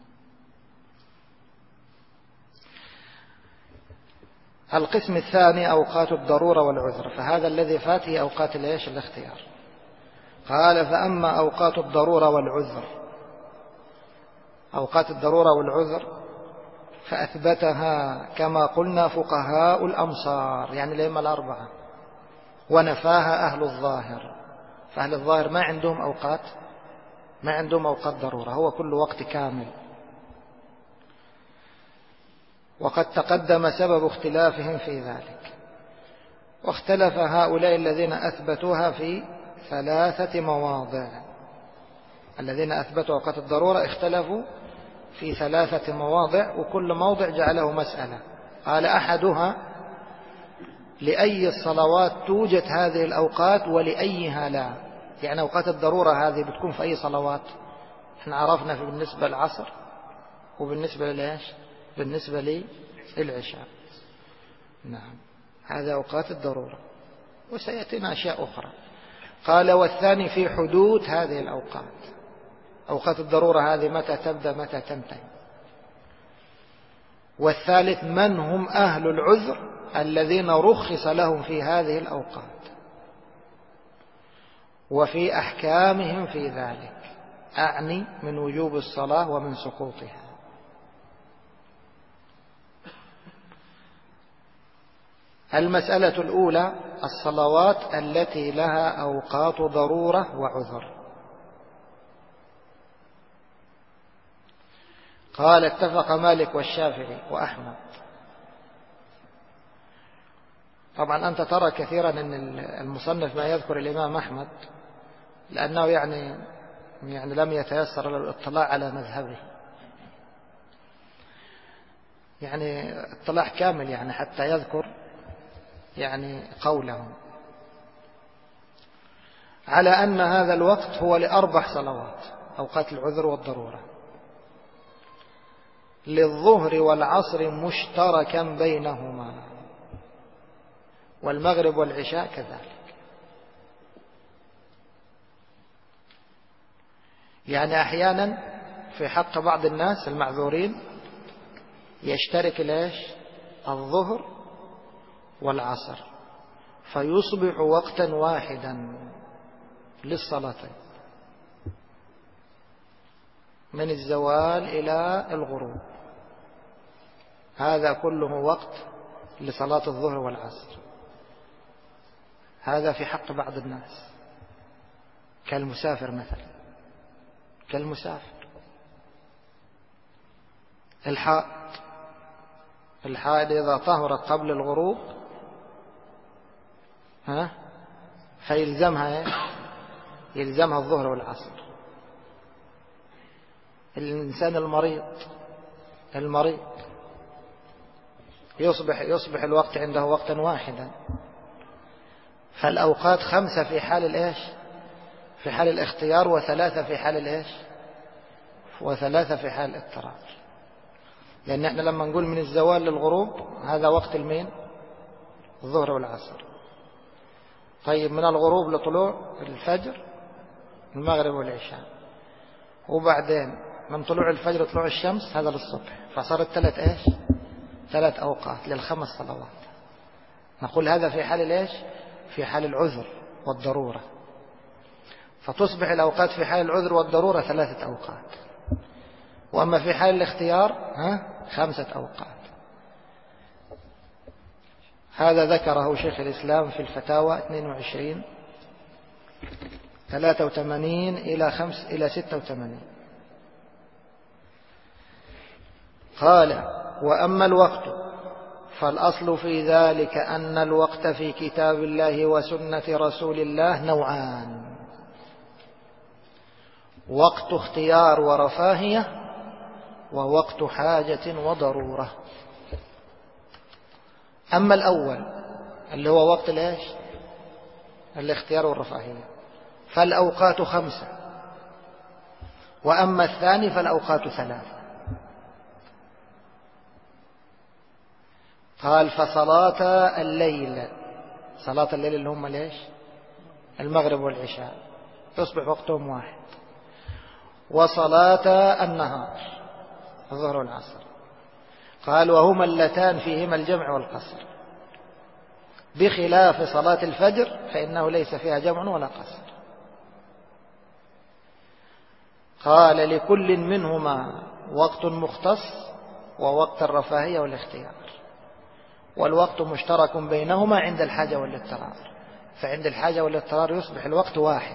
القسم الثاني أوقات الضرورة والعذر، فهذا الذي فات هي أوقات الاختيار. قال فأما أوقات الضرورة والعذر، أوقات الضرورة والعذر فأثبتها كما قلنا فقهاء الأمصار، يعني الأئمة الأربعة، ونفاها أهل الظاهر. فأهل الظاهر ما عندهم أوقات ضرورة، هو كل وقت كامل. وقد تقدم سبب اختلافهم في ذلك، واختلف هؤلاء الذين أثبتوها في 3 مواضع. الذين أثبتوا أوقات الضرورة اختلفوا في 3 مواضع، وكل موضع جعله مسألة. قال أحدها لأي الصلوات توجد هذه الأوقات ولأيها لا، يعني أوقات الضرورة هذه بتكون في أي صلوات؟ احنا عرفنا في بالنسبة للعصر وبالنسبة للعيش بالنسبة للعشاء. نعم، هذا أوقات الضرورة، وسيأتينا أشياء أخرى. قال والثاني في حدود هذه الأوقات، أوقات الضرورة هذه متى تبدأ متى تنتهي. والثالث من هم أهل العذر الذين رخص لهم في هذه الأوقات وفي أحكامهم في ذلك، أعني من وجوب الصلاة ومن سقوطها. المسألة الأولى الصلوات التي لها أوقات ضرورة وعذر. قال اتفق مالك والشافعي وأحمد. طبعا أنت ترى كثيرا أن المصنف ما يذكر الإمام أحمد لأنه يعني لم يتيسر الاطلاع على مذهبه، يعني اطلاع كامل يعني حتى يذكر يعني قوله، على أن هذا الوقت هو ل4 صلوات، أوقات العذر والضرورة، للظهر والعصر مشتركا بينهما، والمغرب والعشاء كذلك. يعني أحيانا في حق بعض الناس المعذورين يشترك الظهر والعصر، فيصبح وقتا واحدا للصلاتين من الزوال إلى الغروب، هذا كله وقت لصلاة الظهر والعصر. هذا في حق بعض الناس كالمسافر مثلا، كالمسافر. الحائض إذا طهرت قبل الغروب فيلزمها الظهر والعصر. الإنسان المريض يصبح الوقت عنده وقتا واحدا. فالأوقات 5 في حال في حال الاختيار، و3 في حال و3 في حال الاضطرار. لأن احنا لما نقول من الزوال للغروب هذا وقت الظهر والعصر. طيب من الغروب لطلوع الفجر المغرب والعشاء، وبعدين من طلوع الفجر لطلوع الشمس هذا للصبح، فصارت 3 أوقات لل5 صلوات. نقول هذا في حال في حال العذر والضرورة. فتصبح الأوقات في حال العذر والضرورة 3 أوقات، وأما في حال الاختيار 5 أوقات. هذا ذكره شيخ الإسلام في الفتاوى 22-83 إلى 86. قال وأما الوقت فالأصل في ذلك أن الوقت في كتاب الله وسنة رسول الله نوعان: وقت اختيار ورفاهية، ووقت حاجة وضرورة. أما الأول اللي هو وقت الاختيار والرفاهية فالأوقات 5، وأما الثاني فالأوقات 3. قال فصلاة الليل، صلاة الليل اللي هم المغرب والعشاء، يصبح وقتهم واحد. وصلاة النهار الظهر والعصر. قال وهما اللتان فيهما الجمع والقصر، بخلاف صلاة الفجر فإنه ليس فيها جمع ولا قصر. قال لكل منهما وقت مختص ووقت الرفاهية والاختيار، والوقت مشترك بينهما عند الحاجة والاضطرار، فعند الحاجة والاضطرار يصبح الوقت واحد.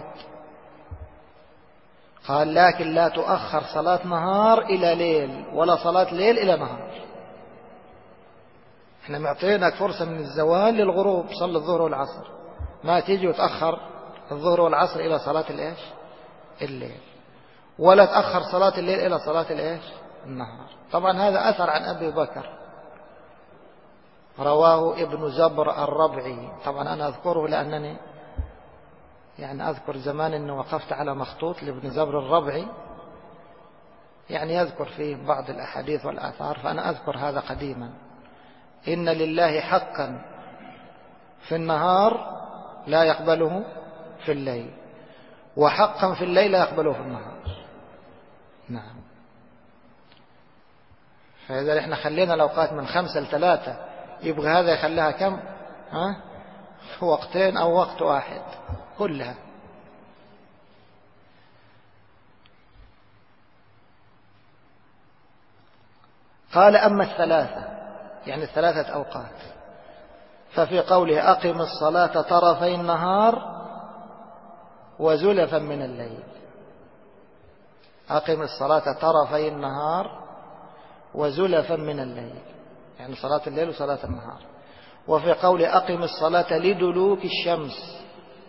قال لكن لا تؤخر صلاة نهار إلى ليل ولا صلاة ليل إلى نهار. احنا معطينك فرصة من الزوال للغروب، صلى الظهر والعصر، ما تيجي وتأخر الظهر والعصر إلى صلاة الإيش؟ الليل، ولا تأخر صلاة الليل إلى صلاة الإيش؟ النهار. طبعا هذا أثر عن أبي بكر رواه ابن زبر الربعي. طبعا أنا أذكره لأنني يعني أذكر زمان أني وقفت على مخطوط لابن زبر الربعي، يعني يذكر فيه بعض الأحاديث والآثار، فأنا أذكر هذا قديما. إن لله حقا في النهار لا يقبله في الليل، وحقا في الليل لا يقبله في النهار. نعم. فإذا احنا خلينا الأوقات من 5 ل3، يبغى هذا يخليها كم؟ وقتين أو وقت واحد كلها. قال أما الثلاثة، يعني الثلاثة أوقات، ففي قوله أقم الصلاة طرفي النهار وزلفا من الليل. أقم الصلاة طرفي النهار وزلفا من الليل، يعني صلاة الليل وصلاة النهار. وفي قول أقم الصلاة لدلوك الشمس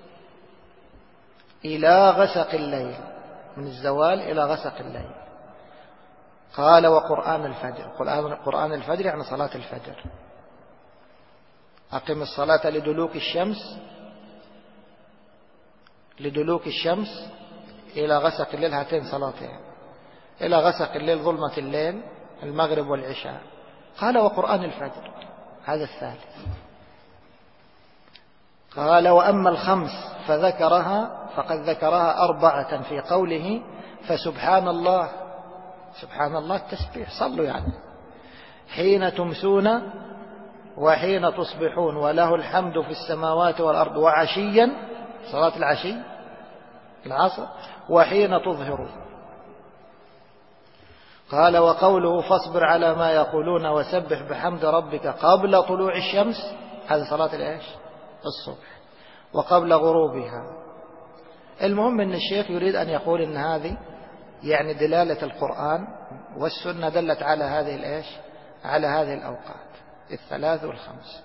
إلى غسق الليل، من الزوال إلى غسق الليل. قال وقرآن الفجر، قرآن الفجر يعني صلاة الفجر. أقم الصلاة لدلوك الشمس إلى غسق الليل، هاتين صلاتين، إلى غسق الليل ظلمة الليل المغرب والعشاء. قال وقرآن الفجر، هذا الثالث. قال وأما الخمس فقد ذكرها 4 في قوله فسبحان الله، سبحان الله التسبيح، صلوا يعني، حين تمسون وحين تصبحون وله الحمد في السماوات والأرض وعشيا، صلاة العشي العصر، وحين تظهرون. قال وقوله فاصبر على ما يقولون وسبح بحمد ربك قبل طلوع الشمس، هذه صلاة الإيش؟ الصبح، وقبل غروبها. المهم أن الشيخ يريد أن يقول أن هذه يعني دلالة القرآن والسنة دلت على هذه الإيش؟ على هذه الأوقات 3 و5.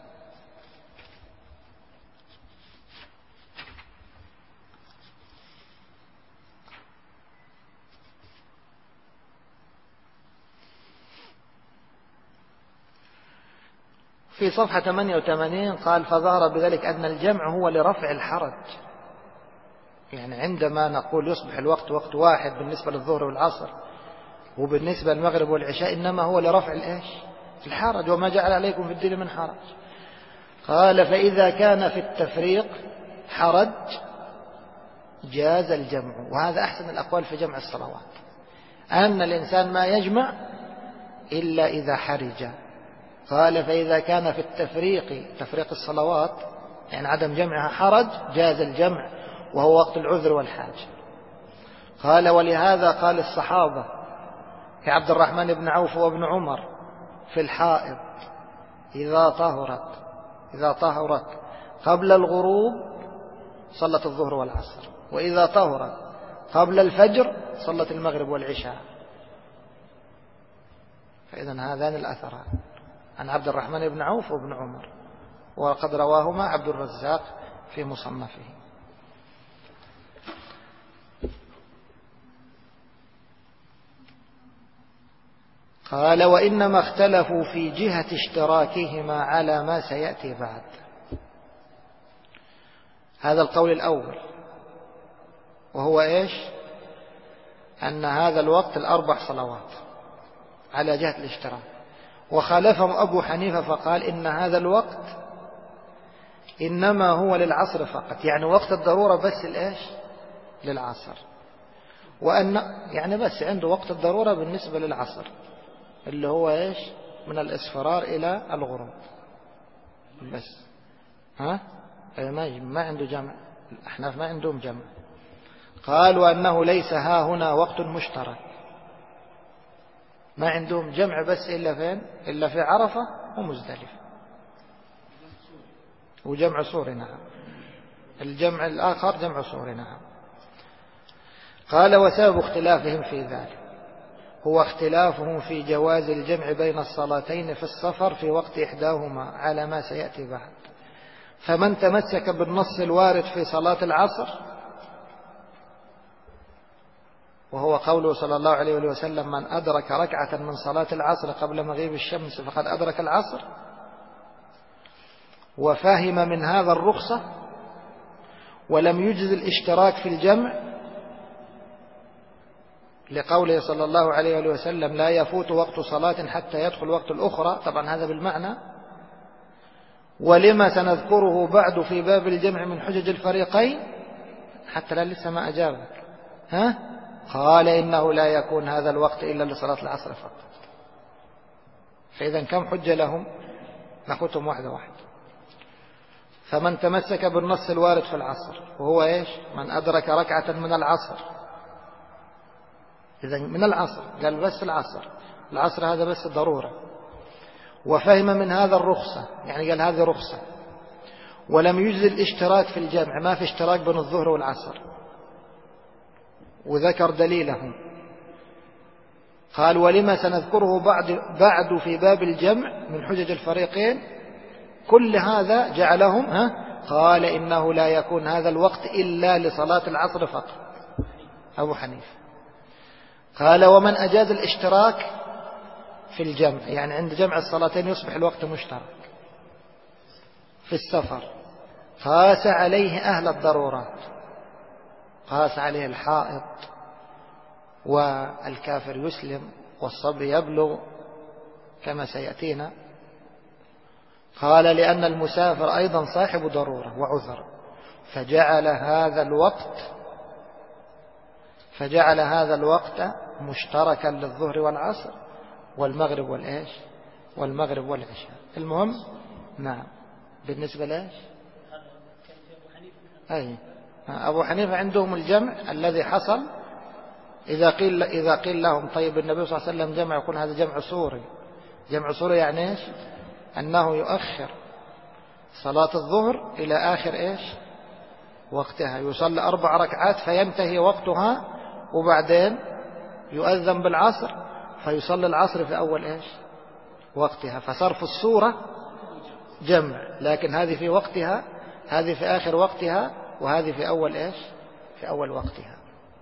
في صفحة 88 قال فظهر بذلك أن الجمع هو لرفع الحرج، يعني عندما نقول يصبح الوقت وقت واحد بالنسبة للظهر والعصر وبالنسبة للمغرب والعشاء، إنما هو لرفع الإيش؟ الحرج، وما جعل عليكم في الدين من حرج. قال فإذا كان في التفريق حرج جاز الجمع، وهذا أحسن الأقوال في جمع الصلوات، أن الإنسان ما يجمع إلا إذا حرج. قال فإذا كان في تفريق الصلوات يعني عدم جمعها حرج جاز الجمع، وهو وقت العذر والحاجة. قال ولهذا قال الصحابة كعبد الرحمن بن عوف وابن عمر في الحائض إذا طهرت قبل الغروب صلت الظهر والعصر، وإذا طهرت قبل الفجر صلت المغرب والعشاء. فإذا هذان الأثران عن عبد الرحمن بن عوف وابن عمر، وقد رواهما عبد الرزاق في مصنفه. قال وإنما اختلفوا في جهة اشتراكهما على ما سيأتي بعد. هذا القول الأول، وهو إيش؟ أن هذا الوقت 4 صلوات على جهة الاشتراك. وخالفهم أبو حنيفة فقال إن هذا الوقت إنما هو للعصر فقط، يعني وقت الضرورة بس الإيش؟ للعصر. وأن يعني بس عنده وقت الضرورة بالنسبة للعصر اللي هو إيش من الإصفرار إلى الغروب بس. ما عنده جمع. الأحناف ما عندهم جمع. قالوا أنه ليس ها هنا وقت مشترك. ما عندهم جمع بس إلا فين؟ إلا في عرفة ومزدلفة. وجمع صوري نعم. الجمع الآخر جمع صوري نعم. قال وسبب اختلافهم في ذلك هو اختلافهم في جواز الجمع بين الصلاتين في السفر في وقت إحداهما على ما سيأتي بعد. فمن تمسك بالنص الوارد في صلاة العصر وهو قوله صلى الله عليه وسلم من أدرك ركعة من صلاة العصر قبل مغيب الشمس فقد أدرك العصر، وفهم من هذا الرخصة ولم يجز الاشتراك في الجمع لقوله صلى الله عليه وسلم لا يفوت وقت صلاة حتى يدخل وقت الأخرى، طبعا هذا بالمعنى. ولما سنذكره بعد في باب الجمع من حجج الفريقين حتى لا لسه ما أجابك قال إنه لا يكون هذا الوقت إلا لصلاة العصر فقط. فإذا كم حجة لهم؟ نأخذهم واحدة واحدة. فمن تمسك بالنص الوارد في العصر وهو إيش من أدرك ركعة من العصر، إذا من العصر قال بس العصر هذا بس ضرورة، وفهم من هذا الرخصة يعني قال هذه رخصة، ولم يجز الاشتراك في الجمع ما في اشتراك بين الظهر والعصر، وذكر دليلهم. قال ولما سنذكره بعد في باب الجمع من حجج الفريقين كل هذا جعلهم قال إنه لا يكون هذا الوقت إلا لصلاة العصر فقط أبو حنيفة. قال ومن أجاز الاشتراك في الجمع يعني عند جمع الصلاتين يصبح الوقت مشترك في السفر قاس عليه أهل الضرورات، قاس عليه الحائض والكافر يسلم والصبي يبلغ كما سيأتينا. قال لأن المسافر أيضا صاحب ضرورة وعذر فجعل هذا الوقت مشتركا للظهر والعصر والمغرب والعشاء. المهم نعم بالنسبة لإيش أبو حنيفة عندهم الجمع الذي حصل إذا قيل لهم طيب النبي صلى الله عليه وسلم جمع يقول هذا جمع صوري. جمع صوري يعني إيش أنه يؤخر صلاة الظهر إلى آخر وقتها، يصلي 4 ركعات فينتهي وقتها وبعدين يؤذن بالعصر فيصلي العصر في أول وقتها، فصرف الصورة جمع، لكن هذه في وقتها، هذه في آخر وقتها، وهذه في أول في أول وقتها.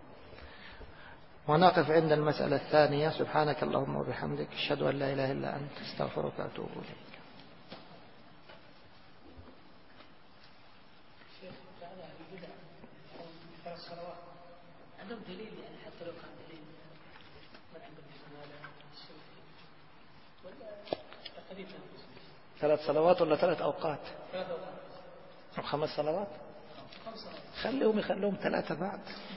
ونقف عند المسألة الثانية. سبحانك اللهم وبحمدك أشهد أن لا إله إلا أنت استغفرك وأتوب إليك. عندهم دليل يعني حتى لو كان دليل ما عندهم ولا تقريبا 3 صلوات ولا 3 أوقات 3 أوقات أو 5 صلوات 5 خليهم 3 بعد.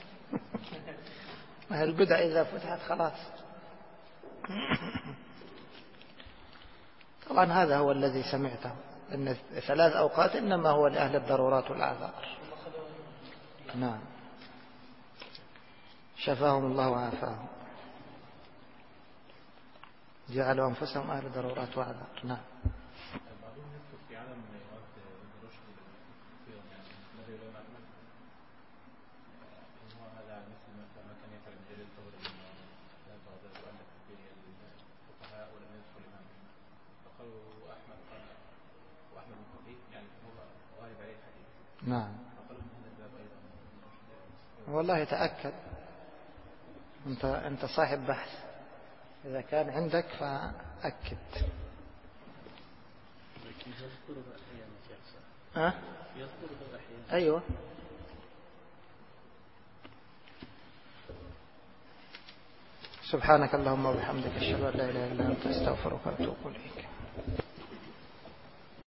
البدع إذا فتحت خلاص. طبعا هذا هو الذي سمعته أن 3 أوقات إنما هو لأهل الضرورات والأعذار. نعم شفاهم الله وعافاهم، جعلوا أنفسهم أهل ضرورات وأعذار. نعم نعم والله تأكد أنت صاحب بحث، إذا كان عندك فأكد. أيوة سبحانك اللهم وبحمدك أشهد أن لا إله إلا أنت أستغفرك وأتوب إليك.